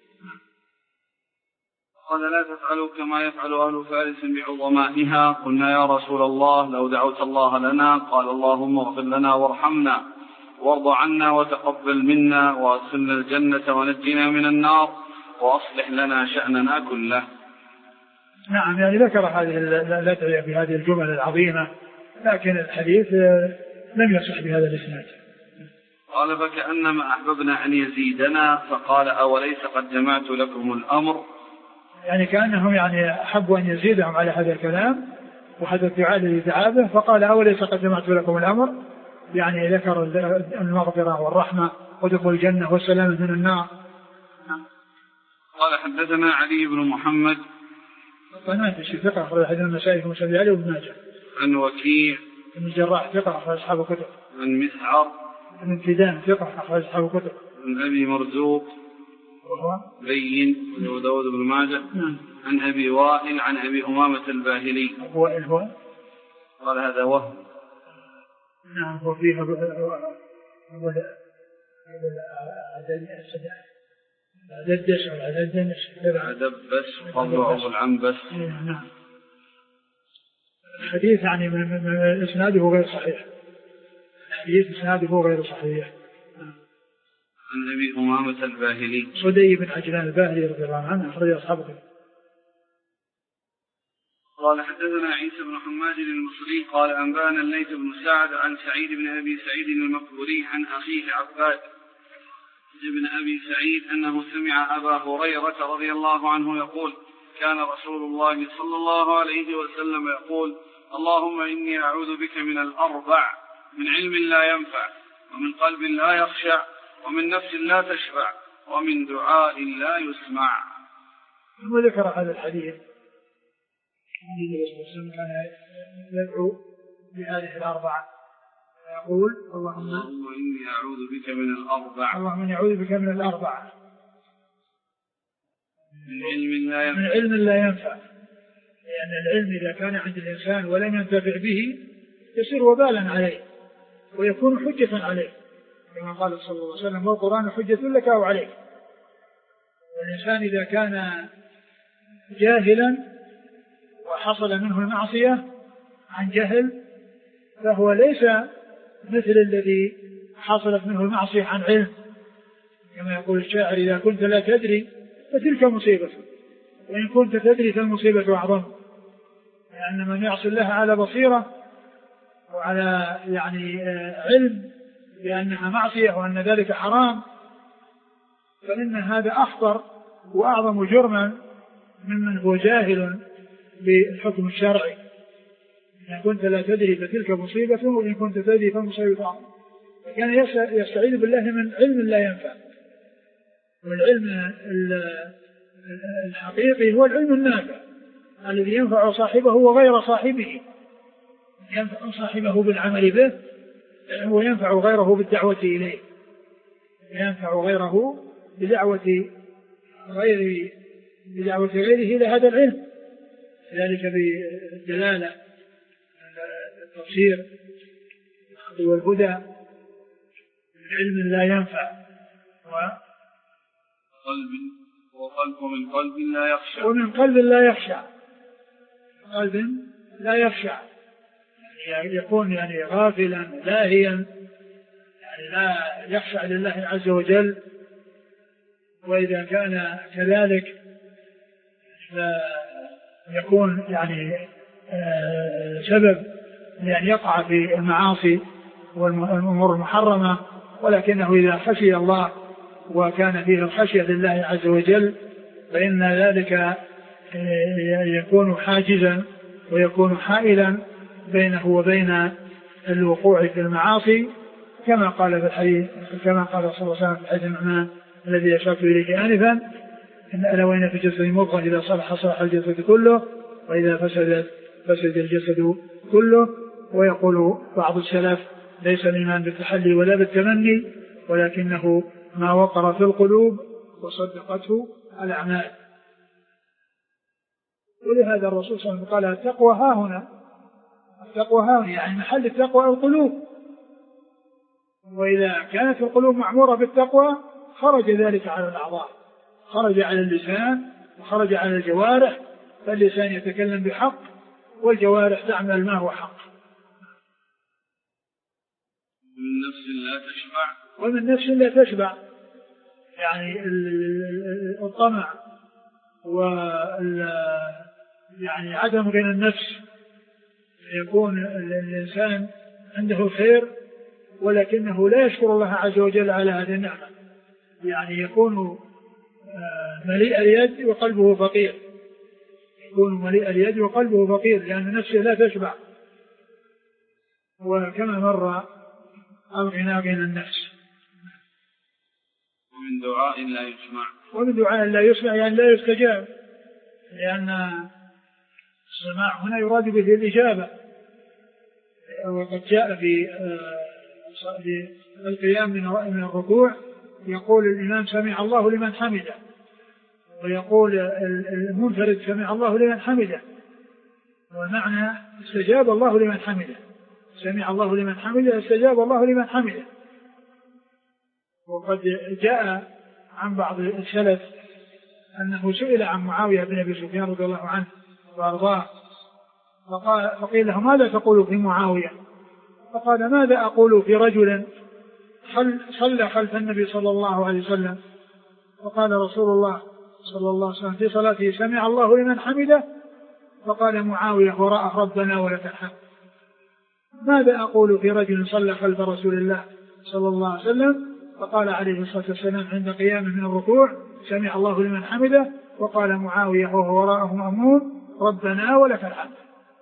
S1: قال: لا تفعلوا كما يفعل أهل فارس بعظمائها. قلنا: يا رسول الله، لو دعوت الله لنا. قال: اللهم اغفر لنا وارحمنا وارض عنا وتقبل منا وادخلنا الجنة ونجنا من النار وأصلح لنا شأننا كله.
S2: نعم، يعني ذكر هذه الأدعية بهذه الجمل العظيمة، لكن الحديث لم يصح بهذا الإسناد.
S1: قال: فكأنما أحببنا أن يزيدنا، فقال: أوليس قد جمعت لكم الأمر؟
S2: يعني كأنهم يعني أحبوا أن يزيدهم على هذا الكلام وهذا الدعاء الذي دعا به، فقال: أوليس قد جمعت لكم الأمر، يعني ذكر المغفرة والرحمة ودخول الجنة والسلامة من النار.
S1: قال: حدثنا علي بن محمد
S2: قناة ثقة أخرج حديث النسائي في مسند علي وابن ماجه.
S1: عن وكيع
S2: بن الجراح ثقة أخرج أصحاب الكتب.
S1: عن مسعر
S2: بن كدام ثقة أخرج أصحاب الكتب.
S1: عن أبي مرزوق بين وداود بن ماجه. عن أبي وائل عن أبي أمامة الباهلي.
S2: وائل هو
S1: قال: هذا وهم.
S2: نعم، هو فيها عددش أو
S1: عدبس قضى أبو العنبس.
S2: نعم. الحديث يعني من إسناده غير صحيح. الحديث إسناده غير صحيح.
S1: عن أبي أمامة الباهلي
S2: صدي بن عجلان الباهلي رضي الله عنه أخرج أصحابه.
S1: قال: حدثنا عيسى بن حماد المصري قال: أنبانا الليث بن سعد عن سعيد بن أبي سعيد المقبوري عن أخيه عباد بن أبي سعيد أنه سمع أبا هريرة رضي الله عنه يقول: كان رسول الله صلى الله عليه وسلم يقول: اللهم إني أعوذ بك من الأربع: من علم لا ينفع، ومن قلب لا يخشع، ومن نفس لا تشبع، ومن دعاء لا يسمع.
S2: وذكر هذا الحديث النبي صلى الله عليه وسلم كان يدعو بهذه الأربعة، يقول: اللهم
S1: إني أعوذ بك من الأربع.
S2: اللهم إني أعوذ بك من الأربعة:
S1: من علم
S2: لا ينفع، لأن العلم إذا كان عند الإنسان ولم ينتفع به يصير وبالا عليه ويكون حجة عليه، كما قال صلى الله عليه وسلم: والقرآن حجة لك أو عليك. والإنسان إذا كان جاهلا وحصل منه المعصية عن جهل فهو ليس مثل الذي حصلت منه المعصية عن علم، كما يقول الشاعر: إذا كنت لا تدري فتلك مصيبة، وإن كنت تدري فالمصيبة أعظم. لأن من يعصي الله على بصيرة وعلى يعني علم بأنها معصية وأن ذلك حرام، فإن هذا أخطر وأعظم جرما ممن هو جاهل بالحكم الشرعي. إن كنت لا تدري فتلك مصيبة، وإن كنت تدري فالمصيبة أعظم. كان يستعيذ بالله من علم لا ينفع. والعلم الحقيقي هو العلم النافع الذي ينفع صاحبه وغير صاحبه، ينفع صاحبه بالعمل به وينفع غيره بالدعوة إليه، ينفع غيره بدعوة غيره إلى هذا العلم. ذلك بالدلالة التفسير والهدى. العلم لا ينفع
S1: ومن قلب لا يخشع.
S2: ومن قلب لا يخشع. قلب لا يخشع يعني يكون يعني غافلا لاهيا، يعني لا يخشع لله عز وجل. وإذا كان كذلك فيكون يعني سبب لأن يقع في المعاصي والأمور المحرمة، ولكنه إذا خشي الله وكان فيه الخشية لله عز وجل فإن ذلك يكون حاجزا ويكون حائلا بينه وبين الوقوع في المعاصي، كما قال في الحديث، كما قال صلى الله عليه وسلم في الحديث النعمان الذي أشرت إليه آنفا: إن ألا وإن في الجسد مضغة إذا صلح صلح الجسد كله، وإذا فسدت فسد الجسد كله. ويقول بعض السلف: ليس الإيمان بالتحلي ولا بالتمني، ولكنه ما وقر في القلوب وصدقته الأعمال. ولهذا الرسول صلى الله عليه وسلم قال: التقوى ها هنا، التقوى هاهنا يعني محل التقوى القلوب، وإذا كانت القلوب معمورة بالتقوى خرج ذلك على الأعضاء، خرج على اللسان وخرج على الجوارح، فاللسان يتكلم بحق والجوارح تعمل ما هو حق.
S1: من نفس لا تشبع،
S2: ومن نفس لا تشبع يعني الطمع يعني عدم غنى النفس، يكون الإنسان عنده خير ولكنه لا يشكر الله عز وجل على هذه النعمة، يعني يكون مليء اليد وقلبه فقير، يكون مليء اليد وقلبه فقير لأن نفسه لا تشبع. وكما مر الغنى غنى النفس.
S1: ومن دعاء لا يسمع،
S2: ومن دعاء لا يسمع يعني لا يستجاب، لأن السماع هنا يراد به الإجابة. وقد جاء في القيام من الركوع يقول الإمام سمع الله لمن حمده، ويقول المنفرد سمع الله لمن حمده، ومعنى استجاب الله لمن حمده، سمع الله لمن حمده استجاب الله لمن حمده. وقد جاء عن بعض السلف أنه سئل عن معاوية بن أبي سفيان رضي الله عنه وأرضاه، فقيل له ماذا تقول في معاوية؟ فقال ماذا أقول في رجل صلى خلف النبي صلى الله عليه وسلم، فقال رسول الله صلى الله عليه وسلم في صلاته سمع الله لمن حمده، فقال معاوية وراء ربنا ولك الحمد. ماذا أقول في رجل صلى خلف رسول الله صلى الله عليه وسلم، فقال عليه الصلاة والسلام عند قيامه من الركوع سمع الله لمن حمده، وقال معاوية وهو وراءه مأمون ربنا ولك الحمد.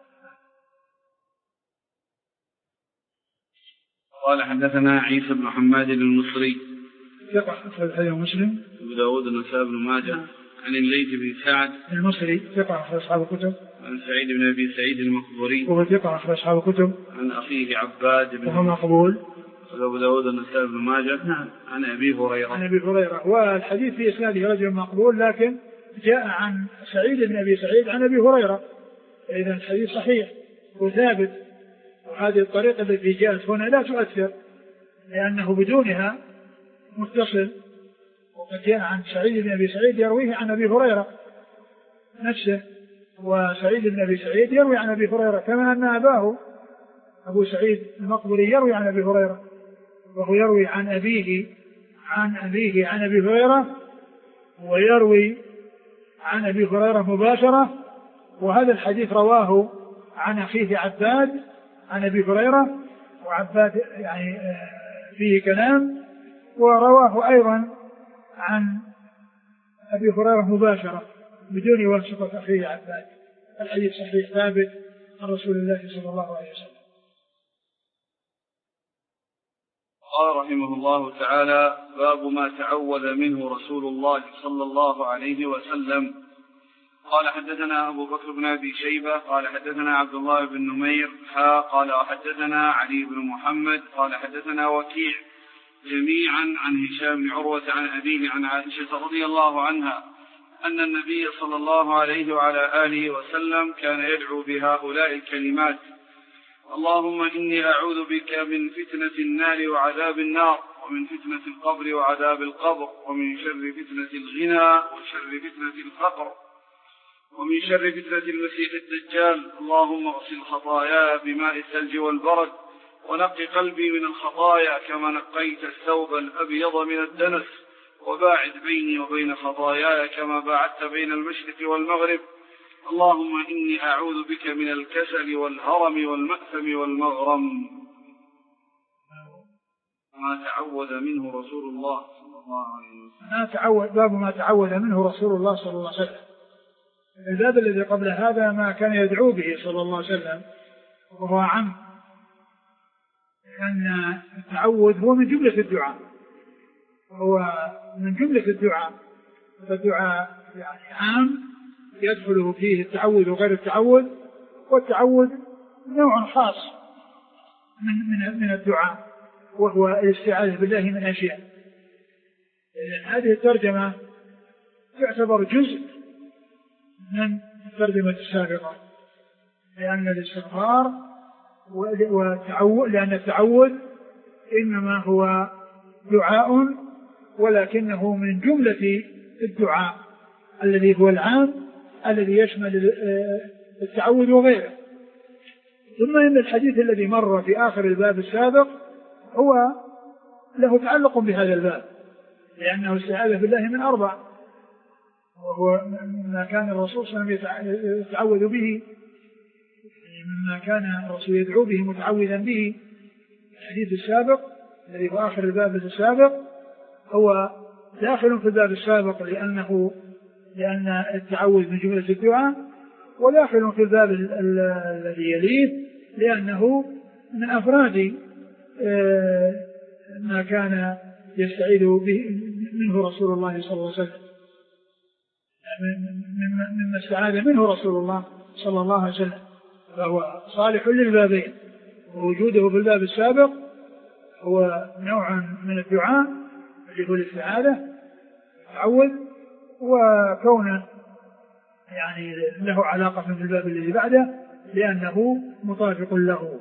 S1: قال حدثنا عيسى بن حماد المصري
S2: ثقة أخرج حديث مسلم
S1: أبو داود النسائي بن ماجه عن الليث بن سعد
S2: المصري ثقة أخرج أصحاب الكتب
S1: عن سعيد بن أبي سعيد المقبوري
S2: وهو ثقة أخرج أصحاب الكتب
S1: عن أخيه عباد بن
S2: وهو مقبول
S1: أبو داود النسائي بن ماجه
S2: نعم
S1: عن أبي هريرة
S2: عن أبي هريرة. والحديث في إسناده رجل مقبول لكن جاء عن سعيد بن أبي سعيد عن أبي هريرة، إذن الحديث صحيح وثابت. وهذه الطريقة التي جاءت هنا لا تؤثر لأنه بدونها متصل. وقد جاء عن سعيد بن أبي سعيد يرويه عن أبي هريرة نفسه، وسعيد بن أبي سعيد يروي عن أبي هريرة، كما أن أباه أبو سعيد المقبري يروي عن أبي هريرة، وهو يروي عن أبيه عن أبي هريرة، ويروي عن أبي هريرة مباشرة. وهذا الحديث رواه عن أخيه عباد عن أبي هريرة، وعباد يعني فيه كلام، ورواه أيضا عن أبي هريرة مباشرة بدون واسطة أخيه عباد. الحديث صحيح ثابت عن رسول الله صلى الله عليه وسلم.
S1: قال رحمه الله تعالى باب ما تعوذ منه رسول الله صلى الله عليه وسلم. قال حدثنا أبو بكر بن أبي شيبة قال حدثنا عبد الله بن نمير قال وحدثنا علي بن محمد قال حدثنا وكيع جميعا عن هشام بن عروة عن أبيه عن عائشة رضي الله عنها أن النبي صلى الله عليه وعلى آله وسلم كان يدعو بهؤلاء الكلمات: اللهم إني أعوذ بك من فتنة النار وعذاب النار، ومن فتنة القبر وعذاب القبر، ومن شر فتنة الغنى وشر فتنة الفقر، ومن شر فتنة المسيح الدجال. اللهم اغسل خطاياي بماء الثلج والبرد، ونقي قلبي من الخطايا كما نقيت الثوب الأبيض من الدنس، وباعد بيني وبين خطاياي كما باعدت بين المشرق والمغرب. اللهم إني أعوذ بك من الكسل والهرم والمأثم والمغرم. ما تعوذ منه رسول الله صلى الله عليه وسلم.
S2: باب ما تعوذ منه رسول الله صلى الله عليه وسلم. الباب الذي قبل هذا ما كان يدعو به صلى الله عليه وسلم، وهو عام، لأن التعوذ هو من جملة الدعاء، فالدعاء يعني عام يدخله فيه التعوذ وغير التعوذ، والتعوذ نوع خاص من الدعاء، وهو الاستعاذة بالله من أشياء. هذه الترجمة تعتبر جزء من الترجمة السابقة، لأن الاستغفار لأن التعوذ إنما هو دعاء ولكنه من جملة الدعاء الذي هو العام الذي يشمل التعوذ وغيره. ثم إن الحديث الذي مر في آخر الباب السابق هو له تعلق بهذا الباب، لأنه استعاذ بالله من 4، وهو ما كان الرسول صلى الله عليه وسلم يتعوذ به، مما كان الرسول يدعو به متعوذا به. الحديث السابق الذي هو آخر الباب السابق هو داخل في الباب السابق لأن التعوذ من جملة الدعاء، وداخل في الباب الذي يليه لأنه من أفراد ما كان يستعيذ به منه رسول الله صلى الله عليه وسلم، مما استعاذ منه رسول الله صلى الله عليه وسلم، فهو صالح للبابين. ووجوده في الباب السابق هو نوع من الدعاء اللي هو الاستعاذة التعوذ، وكونه يعني له علاقة في الباب الذي بعده لأنه مطابق له،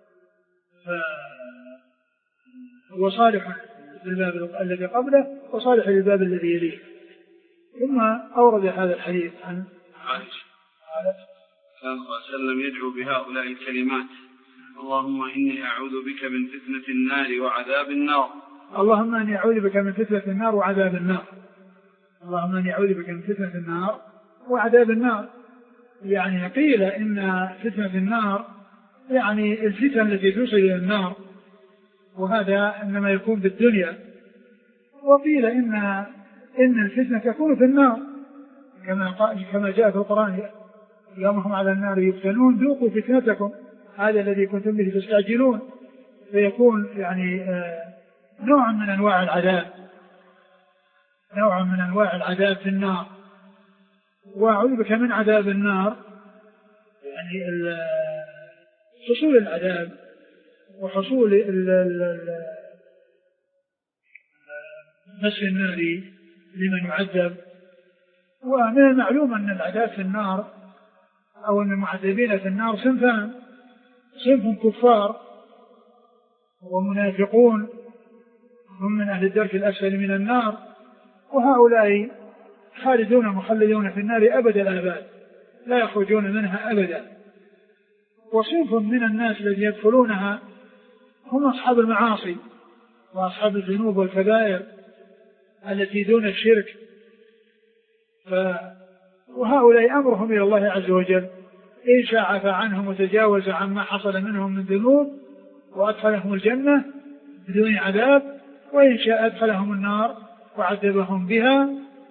S2: فهو صالح للباب الذي قبله وصالح للباب الذي يليه. ثم أورد هذا الحديث عن
S1: عائشة كان صلى الله عليه وسلم يدعو بهؤلاء الكلمات: اللهم إني أعوذ بك من فتنة النار وعذاب النار.
S2: اللهم إني أعوذ بك من فتنة النار وعذاب النار. اللهم إني أعوذ بك من فتنة النار وعذاب النار. يعني قيل إن فتنة النار يعني الفتن التي توصل إلى النار، وهذا إنما يكون بالدنيا. وقيل إن الفتنة تكون في النار كما جاء في القرآن: يوم هم على النار يفتنون ذوقوا فتنتكم هذا الذي كنتم به تستعجلون. فيكون يعني نوع من أنواع العذاب في النار. وأعوذ بك من عذاب النار، يعني حصول العذاب وحصول مس النار لمن يعذب. ومن المعلوم أن العذاب في النار أو أن المعذبين في النار صنفان: صنف كفار ومنافقون هم من أهل الدرك الأسفل من النار، وهؤلاء خالدون مخلدون في النار أبد الآباد لا يخرجون منها أبدا. وصنف من الناس الذين يدخلونها هم أصحاب المعاصي وأصحاب الذنوب والكبائر التي دون الشرك، وهؤلاء أمرهم إلى الله عز وجل، إن شاء عفى عنهم وتجاوز عما حصل منهم من ذنوب وأدخلهم الجنة بدون عذاب، وإن شاء أدخلهم النار وعذبهم بها،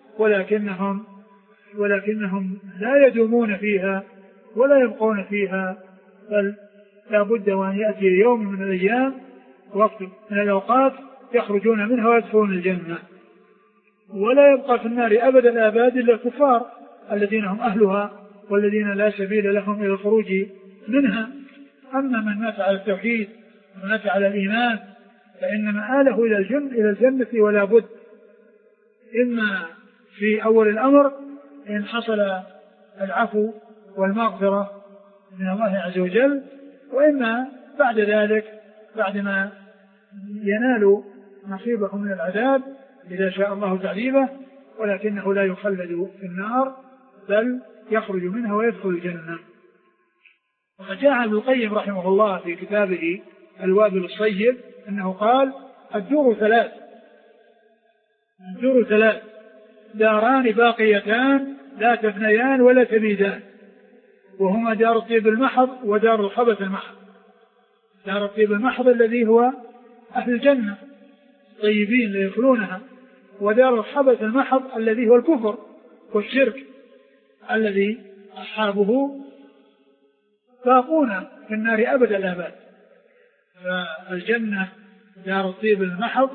S2: ولكنهم لا يدومون فيها ولا يبقون فيها، بل لا بد وأن يأتي يوم من الأيام وقت من الأوقات يخرجون منها ويدخلون الجنة. ولا يبقى في النار أبدا الآباد إلا الكفار الذين هم أهلها والذين لا سبيل لهم إلى الخروج منها. أما من مات على التوحيد ومات على الإيمان فإن مآله إلى الجنة ولا بد، إما في أول الأمر إن حصل العفو والمغفرة من الله عز وجل، وإما بعد ذلك بعدما ينال نصيبه من العذاب إذا شاء الله تعذيبه، ولكنه لا يخلد في النار بل يخرج منها ويدخل الجنة. وجاء ابن القيم رحمه الله في كتابه الوابل الصيب أنه قال: الدور ثلاث، داران باقيتان لا تفنيان ولا تبيدان، وهما دار الطيب المحض ودار الخبث المحض. دار الطيب المحض الذي هو أهل الجنة طيبين ليدخلونها، ودار الخبث المحض الذي هو الكفر والشرك الذي أصحابه باقون في النار أبد الآباد. فالجنة دار الطيب المحض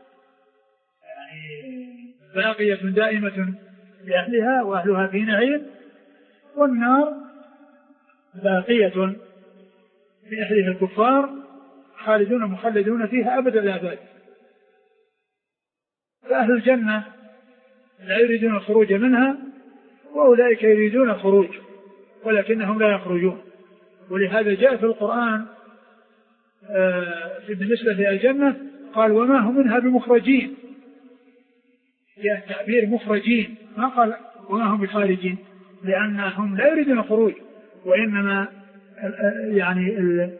S2: يعني باقية دائمة لأهلها وأهلها في نعيم، والنار باقية لأهلها الكفار خالدون مخلدون فيها أبد الآباد. فأهل الجنة لا يريدون الخروج منها، وأولئك يريدون الخروج ولكنهم لا يخرجون. ولهذا جاء في القرآن بالنسبة للجنة قال وما هم منها بمخرجين، جاء التعبير مخرجين، ما قال وما هم بخارجين، لأنهم لا يريدون الخروج، وإنما يعني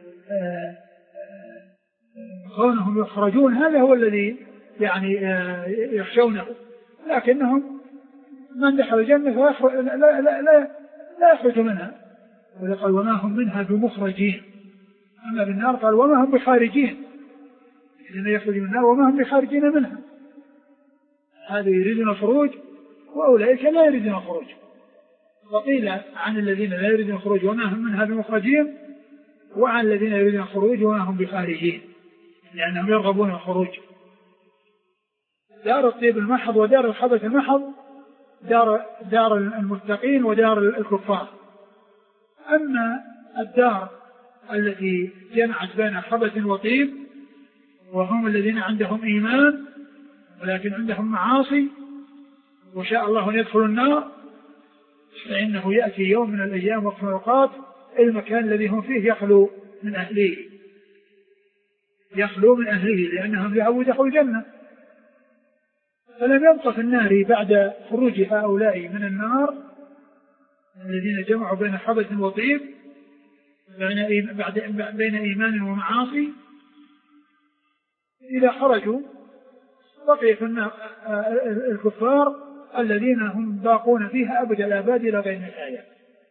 S2: كونهم يخرجون هذا هو الذي يعني يخشونه، لكنهم من دخل الجنة لا يخرج منها، وقال وما هم منها بمخرجين. أما بالنار قال وما هم بخارجين، إذن يخرج من النار وما هم بخارجين منها، هذا يريدون الخروج وأولئك لا يريدون الخروج. وقيل عن الذين لا يريدون الخروج وما هم منها بمخرجين، وعن الذين يريدون الخروج وما هم بخارجين، لأنهم يرغبون الخروج. دار الطيب المحض ودار الخبث المحض دار المتقين ودار الكفار. أما الدار التي جمعت بين خبث وطيب وهم الذين عندهم إيمان ولكن عندهم معاصي وشاء الله أن يدخلوا النار، فإنه يأتي يوم من الأيام وقت من الأوقات المكان الذي هم فيه يخلو من أهله لأنهم يعودوا الجنة. فلم يبقى في النار بعد خروج هؤلاء من النار الذين جمعوا بين خبث وطيب بين إيمان ومعاصي، إذا خرجوا بقي في النار الكفار الذين هم باقون فيها أبد الآباد إلى غير نهاية.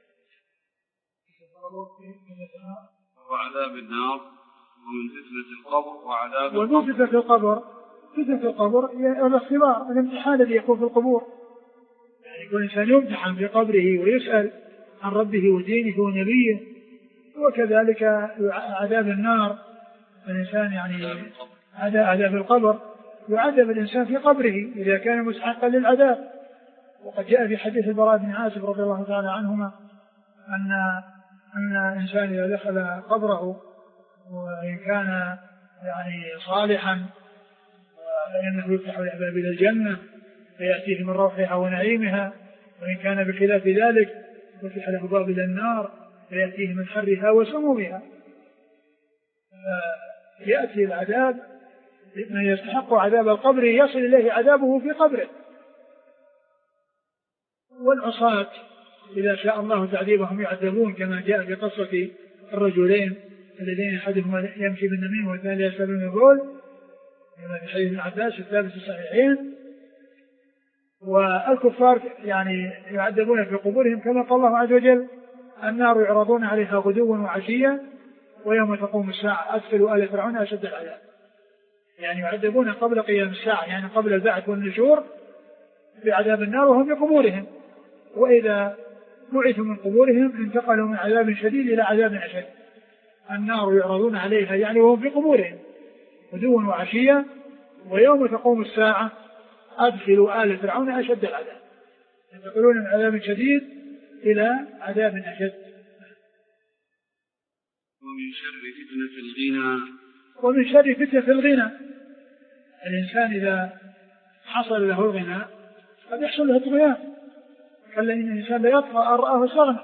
S1: وعذاب النار ومن فتنة القبر وعذاب
S2: ومن فتنة القبر. فتنة القبر الاختبار، الامتحان الذي يكون في القبور، يعني يكون الإنسان يمتحن في قبره ويسأل عن ربه ودينه ونبيه. وكذلك عذاب النار الإنسان يعني عذاب القبر يعذب الإنسان في قبره إذا كان مستحقا للعذاب. وقد جاء في حديث البراء بن عازب رضي الله تعالى عنهما أن الإنسان إذا دخل قبره وإن كان يعني صالحا فإنه يفتح له باب إلى الجنة فيأتيه من روحها ونعيمها، وإن كان بخلاف ذلك يفتح له باب إلى النار فيأتيه من حرها وسمومها. يأتي العذاب من يستحق عذاب القبر يصل إليه عذابه في قبره. والعصاة إذا شاء الله تعذيبهم يعذبون كما جاء في قصة الرجلين الذين أحدهما يمشي بالنميمة والثاني يسأل من البول كما في حديث ابن عباس الثابت في الصحيحين. والكفار يعني يعذبون في قبورهم كما قال الله عز وجل النار يعرضون عليها غدوا وعشيا ويوم تقوم الساعة أدخلوا آل فرعون أشد العذاب. يعني يعذبون قبل قيام الساعة، يعني قبل البعث والنشور بعذاب النار وهم في قبورهم، وإذا بعثوا من قبورهم انتقلوا من عذاب شديد إلى عذاب أشد. النار يعرضون عليها يعني وهم في قبورهم غدوا وعشيا ويوم تقوم الساعة أدخلوا آل فرعون أشد العذاب. ينتقلون من عذاب شديد إلى عذاب أشد.
S1: ومن شر فتنة الغنى.
S2: ومن شر فتنة الغنى، الإنسان إذا حصل له الغنى قد يحصل له طغيان، كلا إن الإنسان لا يطغى أن رآه استغنى.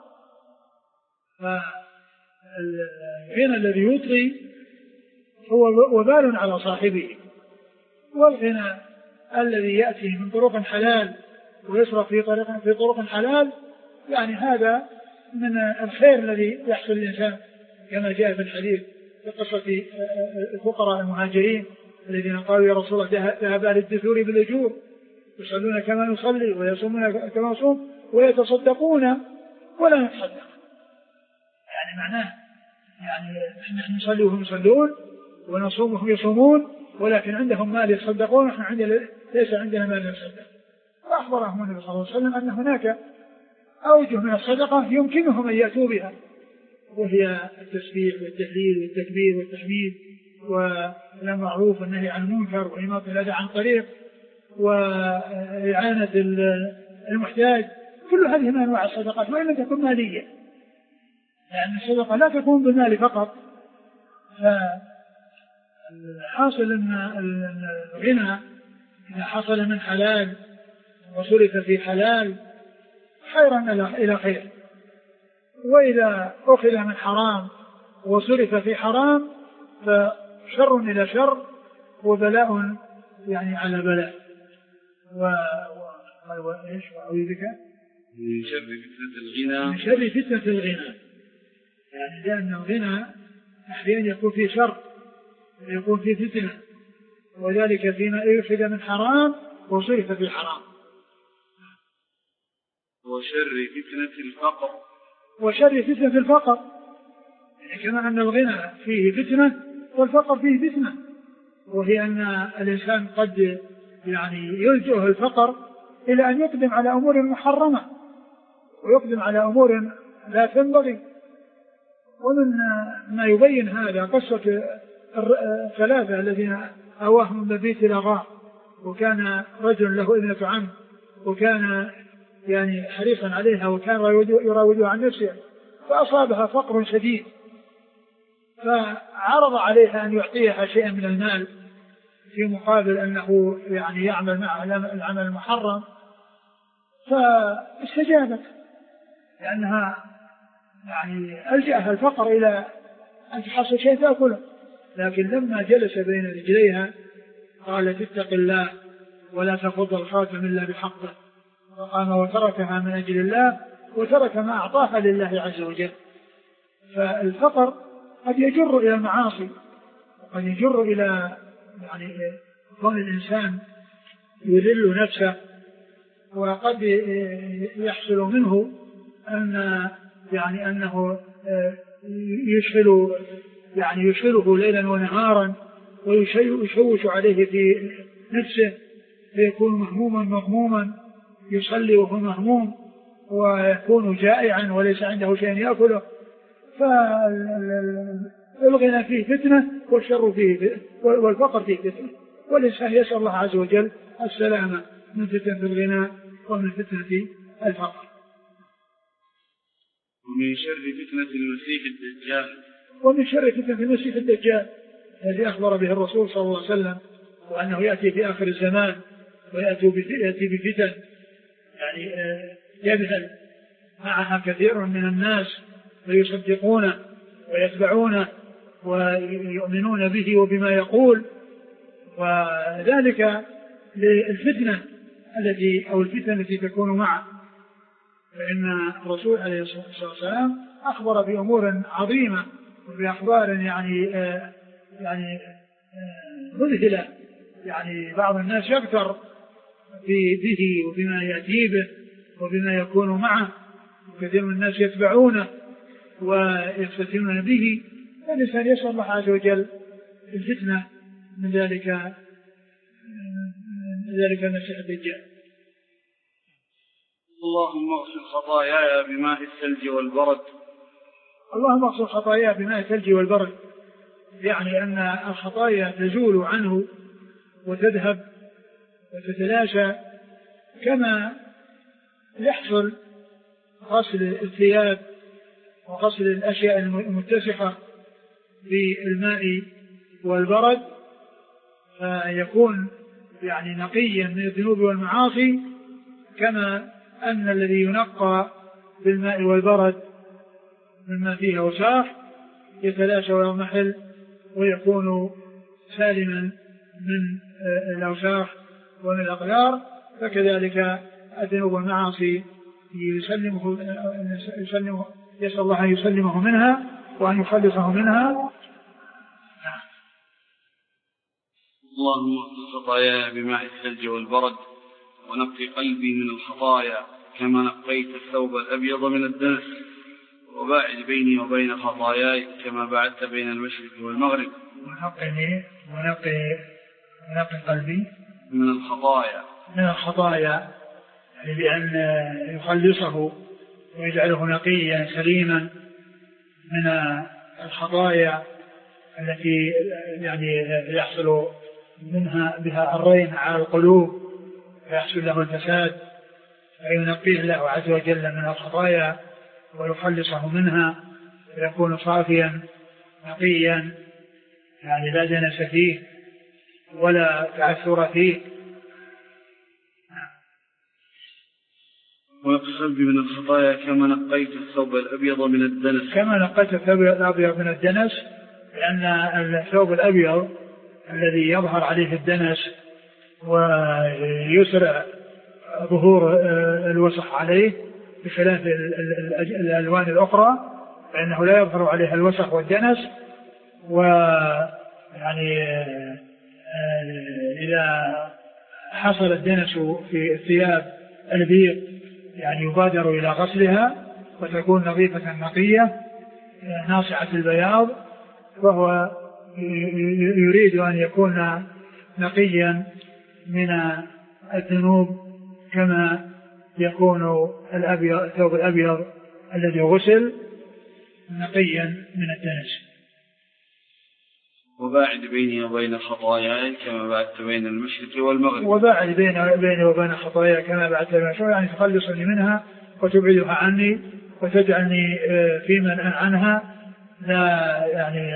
S2: فالغنى الذي يطغي هو وبال على صاحبه، والغنى الذي يأتي من طرق حلال ويصرف في طرق حلال يعني هذا من الخير الذي يحصل للإنسان كما جاء في الحديث في قصة الفقراء المهاجرين الذين قالوا يا رسول الله ذهب أهل الدثور بالأجور يصلون كما نصلي ويصومون كما نصوم ويتصدقون ولا نتصدق. يعني معناه يعني نحن نصلي وهم يصلون ونصوم وهم يصومون ولكن عندهم مال يتصدقون ونحن ليس عندنا مال نتصدق. فأخبرهم النبي صلى الله عليه وسلم أن هناك أوجه من الصدقة يمكنهم أن يأتوا بها، وهي التسبيح والتهليل والتكبير والتحميد والمعروف والنهي عن المنكر وإماطة الأذى عن طريق وإعانة المحتاج. كل هذه من أنواع الصدقات وإن لم تكن مالية، لأن الصدقة لا تكون بالمال فقط. فحاصل أن الغنى إذا حصل من حلال وصرف في حلال خيرا إلى خير، وإذا أخذ من حرام وصرف في حرام فشر إلى شر وبلاء يعني على بلاء. وإيش وأعوذ بك
S1: من شر فتنة الغنى،
S2: من شر فتنة الغنى، يعني لأن الغنى أحيانا يكون فيه شر ويكون فيه فتنة، وذلك فيما يؤخذ من حرام وصرف في الحرام.
S1: وشر فتنة الفقر،
S2: وشر فتنة الفقر، يعني كما أن الغنى فيه فتنة والفقر فيه فتنة، وهي أن الإنسان قد يعني يلجأه الفقر إلى أن يقدم على أمور محرمة ويقدم على أمور لا تنبغي. ومن ما يبين هذا قصة الثلاثة الذين أواهم مبيت إلى غار، وكان رجل له ابنة عم وكان يعني حريصا عليها وكان يراودها عن نفسه، فأصابها فقر شديد، فعرض عليها أن يعطيها شيئا من المال في مقابل أنه يعني يعمل معها العمل المحرم، فاستجابت لأنها يعني ألجأها الفقر إلى أن تحصل شيء تأكله. لكن لما جلس بين رجليها قالت اتق الله ولا تفض الخاتم إلا بحقه، فقام وتركها من أجل الله وترك ما أعطاها لله عز وجل. فالفقر قد يجر إلى المعاصي وقد يجر إلى يعني كون الإنسان يذل نفسه، وقد يحصل منه أن يعني أنه يشغله ليلا ونهارا ويشوش عليه في نفسه فيكون مهموما يصلي وهو مهموم ويكون جائعا وليس عنده شيء يأكله. فالغنى فيه فتنة والشر فيه والفقر فيه فتنة، والإنسان يسأل الله عز وجل السلامة من فتنة الغنى ومن فتنة الفقر.
S1: ومن شر فتنة المسيح الدجال،
S2: ومن شر فتنة المسيح الدجال الذي أخبر به الرسول صلى الله عليه وسلم، وأنه يأتي في آخر الزمان ويأتي بفتن يعني يبهل معها كثير من الناس ويصدقونه ويتبعونه ويؤمنون به وبما يقول، وذلك للفتنة الفتنة التي تكون معه. فإن الرسول عليه الصلاة والسلام أخبر بأمور عظيمة وبأخبار يعني مذهلة، يعني بعض الناس يغتر به وبما يأتي به وبما يكون معه، وكثير من الناس يتبعونه ويفتتنون به. فالإنسان يسأل الله عز وجل الفتنة من ذلك المسيح الدجال.
S1: اللهم اغسل خطاياي بماء الثلج والبرد.
S2: اللهم اغسل خطاياي بماء الثلج والبرد، يعني أن الخطايا تزول عنه وتذهب وتتلاشى، كما يحصل غسل الثياب وغسل الأشياء المتسخة بالماء والبرد، فيكون يعني نقيا من الذنوب والمعاصي، كما أن الذي ينقى بالماء والبرد مما فيه أوساخ يتلاشى ويضمحل ويكون سالما من الأوساخ ومن الأقدار. فكذلك الذنوب والمعاصي يسأل الله أن يسلمه منها وأن يخلصه منها.
S1: اللهم اغسل خطاياي بماء الثلج والبرد ونقي قلبي من الخطايا كما نقيت الثوب الأبيض من الدنس، وباعد بيني وبين خطاياي كما بعدت بين المشرق والمغرب.
S2: ونقي قلبي
S1: من الخطايا
S2: يعني بأن يخلصه ويجعله نقيا سليما من الخطايا التي يعني يحصل بها الرين على القلوب فيحصل له الفساد، فينقيه الله عز وجل من الخطايا ويخلصه منها ويكون صافيا نقيا، يعني لا دنس فيه ولا تعثر فيه.
S1: ونقي قلبي من الخطايا كما نقيت الثوب الأبيض من الدنس.
S2: كما نقيت الثوب الأبيض من الدنس، لأن الثوب الأبيض الذي يظهر عليه الدنس ويسرع ظهور الوسخ عليه بخلاف الألوان الأخرى فإنه لا يظهر عليها الوسخ والدنس. ويعني إذا حصل الدنس في الثياب البيض يعني يبادر إلى غسلها وتكون نظيفة نقية ناصعة البياض، فهو يريد أن يكون نقيا من الذنوب كما يكون الثوب الأبيض الذي غسل نقيا من الدنس.
S1: وباعد بيني وبين خطاياي كما بعدت بين المشرق والمغرب.
S2: وباعد بيني وبين خطاياي كما بعدت بين المشرق، يعني تخلصني منها وتبعدها عني وتجعلني في من عنها لا يعني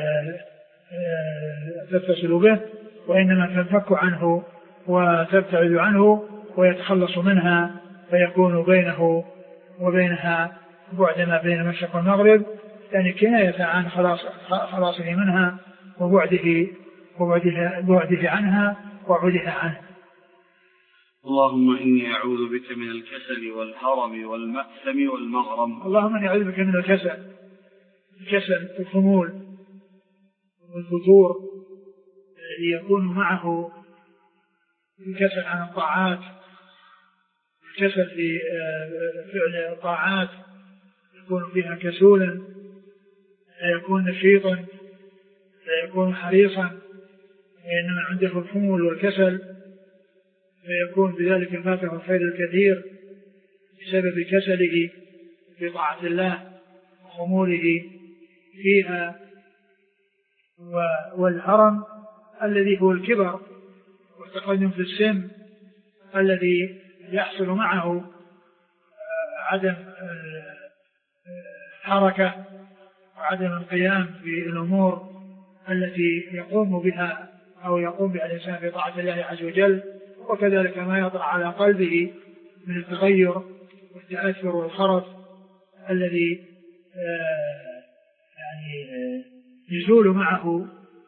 S2: تتصل به، وإنما تنفك عنه وتبتعد عنه ويتخلص منها، فيكون بينه وبينها بعد ما بين المشرق والمغرب، يعني كناية عن خلاصه منها وبعده عنها وعبدها عنه.
S1: اللهم إني أعوذ بك من الكسل والهرم والمأثم والمغرم.
S2: اللهم إني أعوذ بك من الكسل الخمول والفتور الذي يكون معه الكسل عن الطاعات، الكسل في فعل الطاعات يكون فيها كسولا، لا يكون نشيطا، لا يكون حريصا، وإنما عنده الخمول والكسل، فيكون بذلك فاته الخير الكثير بسبب كسله في طاعة الله وخموله فيها. والهرم الذي هو الكبر والتقدم في السن الذي يحصل معه عدم الحركة وعدم القيام بالأمور التي يقوم بها أو يقوم بها الإنسان في طاعة الله عز وجل، وكذلك ما يطرأ على قلبه من التغير والتأثر والخرف الذي يعني يزول معه،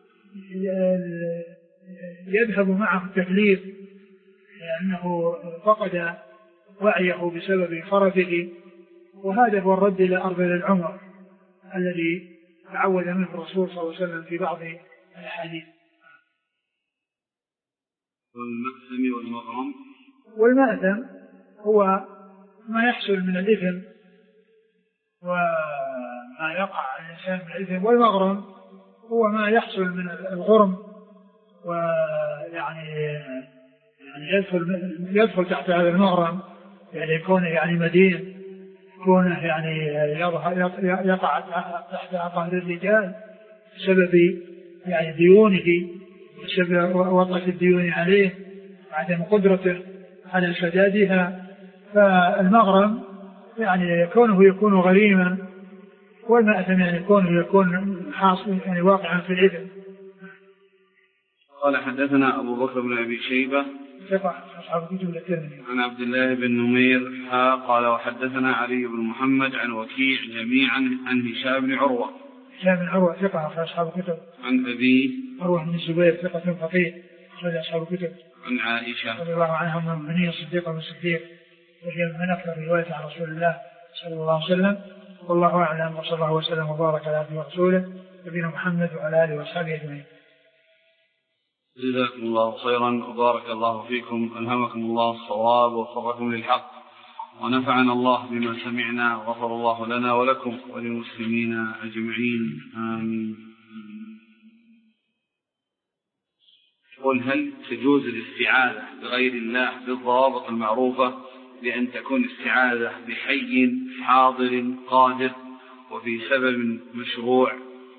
S2: يذهب معه التكليف لأنه فقد وعيه بسبب خرفه. وهذا هو الرد إلى أرض العمر الذي تعود منه الرسول صلى الله عليه وسلم في بعض الأحاديث.
S1: والمأثم والمغرم.
S2: والمأثم هو ما يحصل من الإثم وما يقع الإنسان من الإثم، والمغرم هو ما يحصل من الغرم ويعني يدخل تحت هذا المغرم، يعني يكون يعني مدين، يكون يعني يقع تحت قهر الرجال بسبب يعني ديونه، بسبب وطأة الديون عليه وعدم قدرته على سدادها. فالمغرم يعني كونه يكون غريما، والمأثم يعني كونه يكون حاصل يعني واقعا في الإثم.
S1: قال حدثنا أبو بكر بن أبي شيبة عن عبد الله بن نمير قال وحدثنا علي بن محمد عن وكيع جميعا عن هشام بن عروة.
S2: هشام بن عروة ثقة أخرج أصحاب الكتب.
S1: عن أبي
S2: عروة بن الزبير ثقة فقيه أخرج أصحاب الكتب.
S1: عن عائشة
S2: رضي الله عنها من المؤمنين الصديقة والصديق، وهي من أكثر رواية عن رسول الله صلى الله عليه وسلم. والله أعلم، وصلى الله وسلم وبارك على عبده ورسوله نبينا محمد وعلى آله وصحبه أجمعين.
S1: جزاكم الله خيرا وبارك الله فيكم، ألهمكم الله الصواب ووفقكم للحق، ونفعنا الله بما سمعنا، وغفر الله لنا ولكم وللمسلمين أجمعين، آمين. قل هل تجوز الاستعاذة بغير الله بالضوابط المعروفة، لأن تكون استعاذة بحي حاضر قادر وفي سبب مشروع؟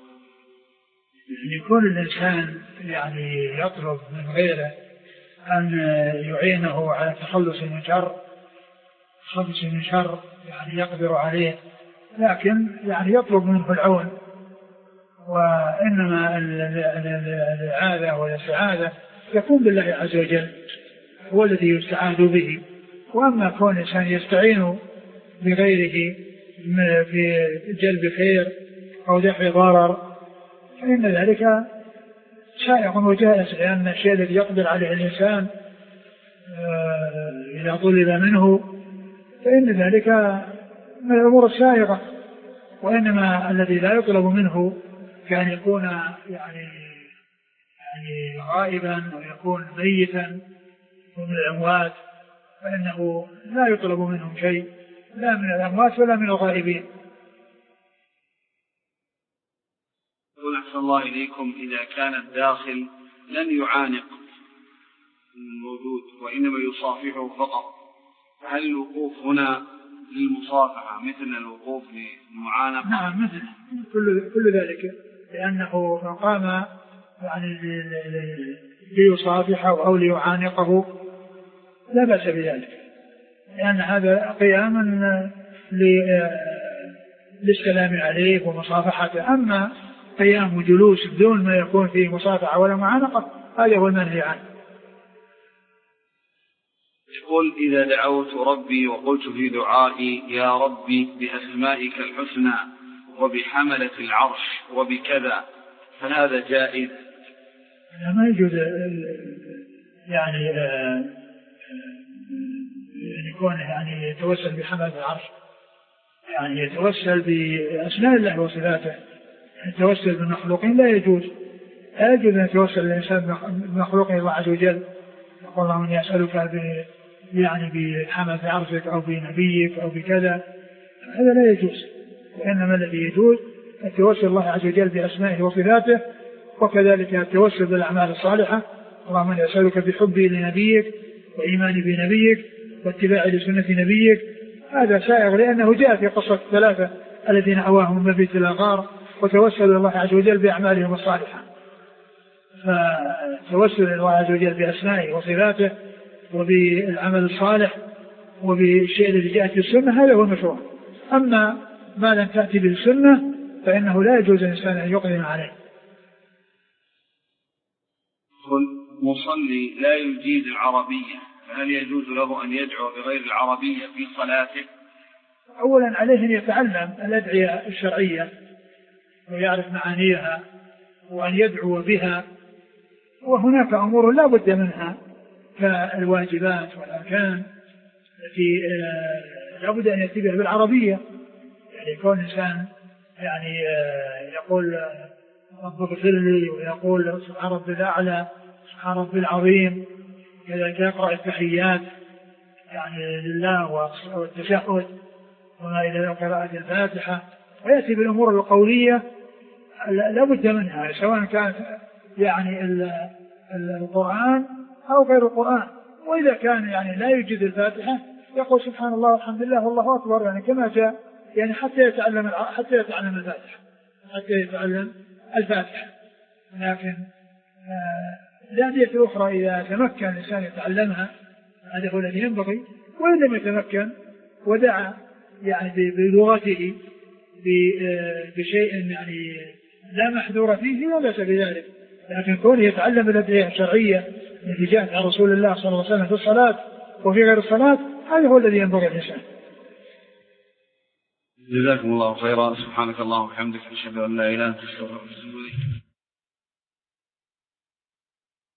S2: يكون الإنسان يعني يطلب من غيره أن يعينه على التخلص من شر يعني يقدر عليه، لكن يعني يطلب منه العون. وإنما الإعاذة والاستعاذة يكون بالله عز وجل، هو الذي يستعاذ به. وأما كون الإنسان يستعين بغيره في جلب خير أو دفع ضرر، فإن ذلك شائع وجائز، لأن الشيء الذي يقدر عليه الإنسان إذا طلب منه فإن ذلك من الأمور السائغة. وإنما الذي لا يطلب منه كان يكون يعني غائبا ويكون ميتا ومن الأموات، فإنه لا يطلب منهم شيء، لا من الأموات ولا من الغائبين.
S1: يقول أحسن الله إليكم: إذا كان الداخل لن يعانق الموجود وإنما يصافحه فقط، هل الوقوف هنا للمصافحة مثل الوقوف للمعانقة؟
S2: نعم، مثل كل ذلك، لأنه قام يعني ليصافحه أو ليعانقه لا بأس بذلك، لأن هذا قيام للسلام عليه ومصافحته. أما قيام وجلوس بدون ما يكون فيه مصافحة ولا معانقة هذا هو المنهي عنه.
S1: يقول: إذا دعوت ربي وقلت في دعائي يا ربي بأسمائك الحسنى وبحملة العرش وبكذا، فهذا جائز؟
S2: ما يجوز يعني يكون يعني يتوسل بحملة العرش، يعني يتوسل بأسماء الله وصفاته. التوسل بالمخلوقين لا يجوز، لا يجوز أن يتوسل الإنسان بمخلوقه الله عز وجل، يقول اللهم إني أسألك يعني بحملة عرشك أو بنبيك أو بكذا، هذا لا يجوز. وإنما الذي يجوز التوسل الله عز وجل بأسمائه وصفاته، وكذلك التوسل بالأعمال الصالحة، اللهم إني أسألك بحبي لنبيك وإيماني بنبيك واتباعي لسنة نبيك. هذا سائغ، لأنه جاء في قصة الثلاثة الذين أواهم المبيت إلى الغار وتوسلوا الله عز وجل بأعمالهم الصالحة. فتوسل الله عز وجل بأسمائه وصفاته وبالعمل الصالح وبالشيء الذي جاءت في السنة هذا هو المشروع. أما ما لم تأتي به السنة فإنه لا يجوز الإنسان أن يقدم عليه.
S1: مصلي لا يجيد العربية، فهل يجوز له أن يدعو بغير العربية في صلاته؟
S2: أولا عليه أن يتعلم الأدعية الشرعية ويعرف معانيها وأن يدعو بها، وهناك أمور لا بد منها كالواجبات والأركان التي لا بد أن يأتي بها بالعربية. يعني يكون الإنسان يعني يقول رب اغفر لي، ويقول سبحان ربي الأعلى، سبحان ربي العظيم، كذلك يقرأ التحيات يعني لله والتشهد وما إلى قراءة الفاتحة، ويأتي بالأمور القولية لا بد منها، سواء كانت يعني القرآن أو غير القرآن. وإذا كان يعني لا يوجد الفاتحة يقول سبحان الله والحمد لله والله أكبر، يعني كما جاء، يعني حتى يتعلم الفاتحة. لكن الأدعية الأخرى إذا تمكن الإنسان يتعلمها هذا هو الذي ينبغي، وإن لم يتمكن ودعا يعني بلغته بشيء يعني لا محذور فيه لا بأس بذلك. لكن كونه يتعلم الأدعية الشرعية التي جاءت عن رسول الله صلى الله عليه وسلم في الصلاة وفي غير الصلاة هذا هو الذي ينبغي الإنسان.
S1: جزاكم الله خيرا. سبحانك اللهم وبحمدك، أشهد أن لا إله إلا أنت، أستغفرك وأتوب إليك.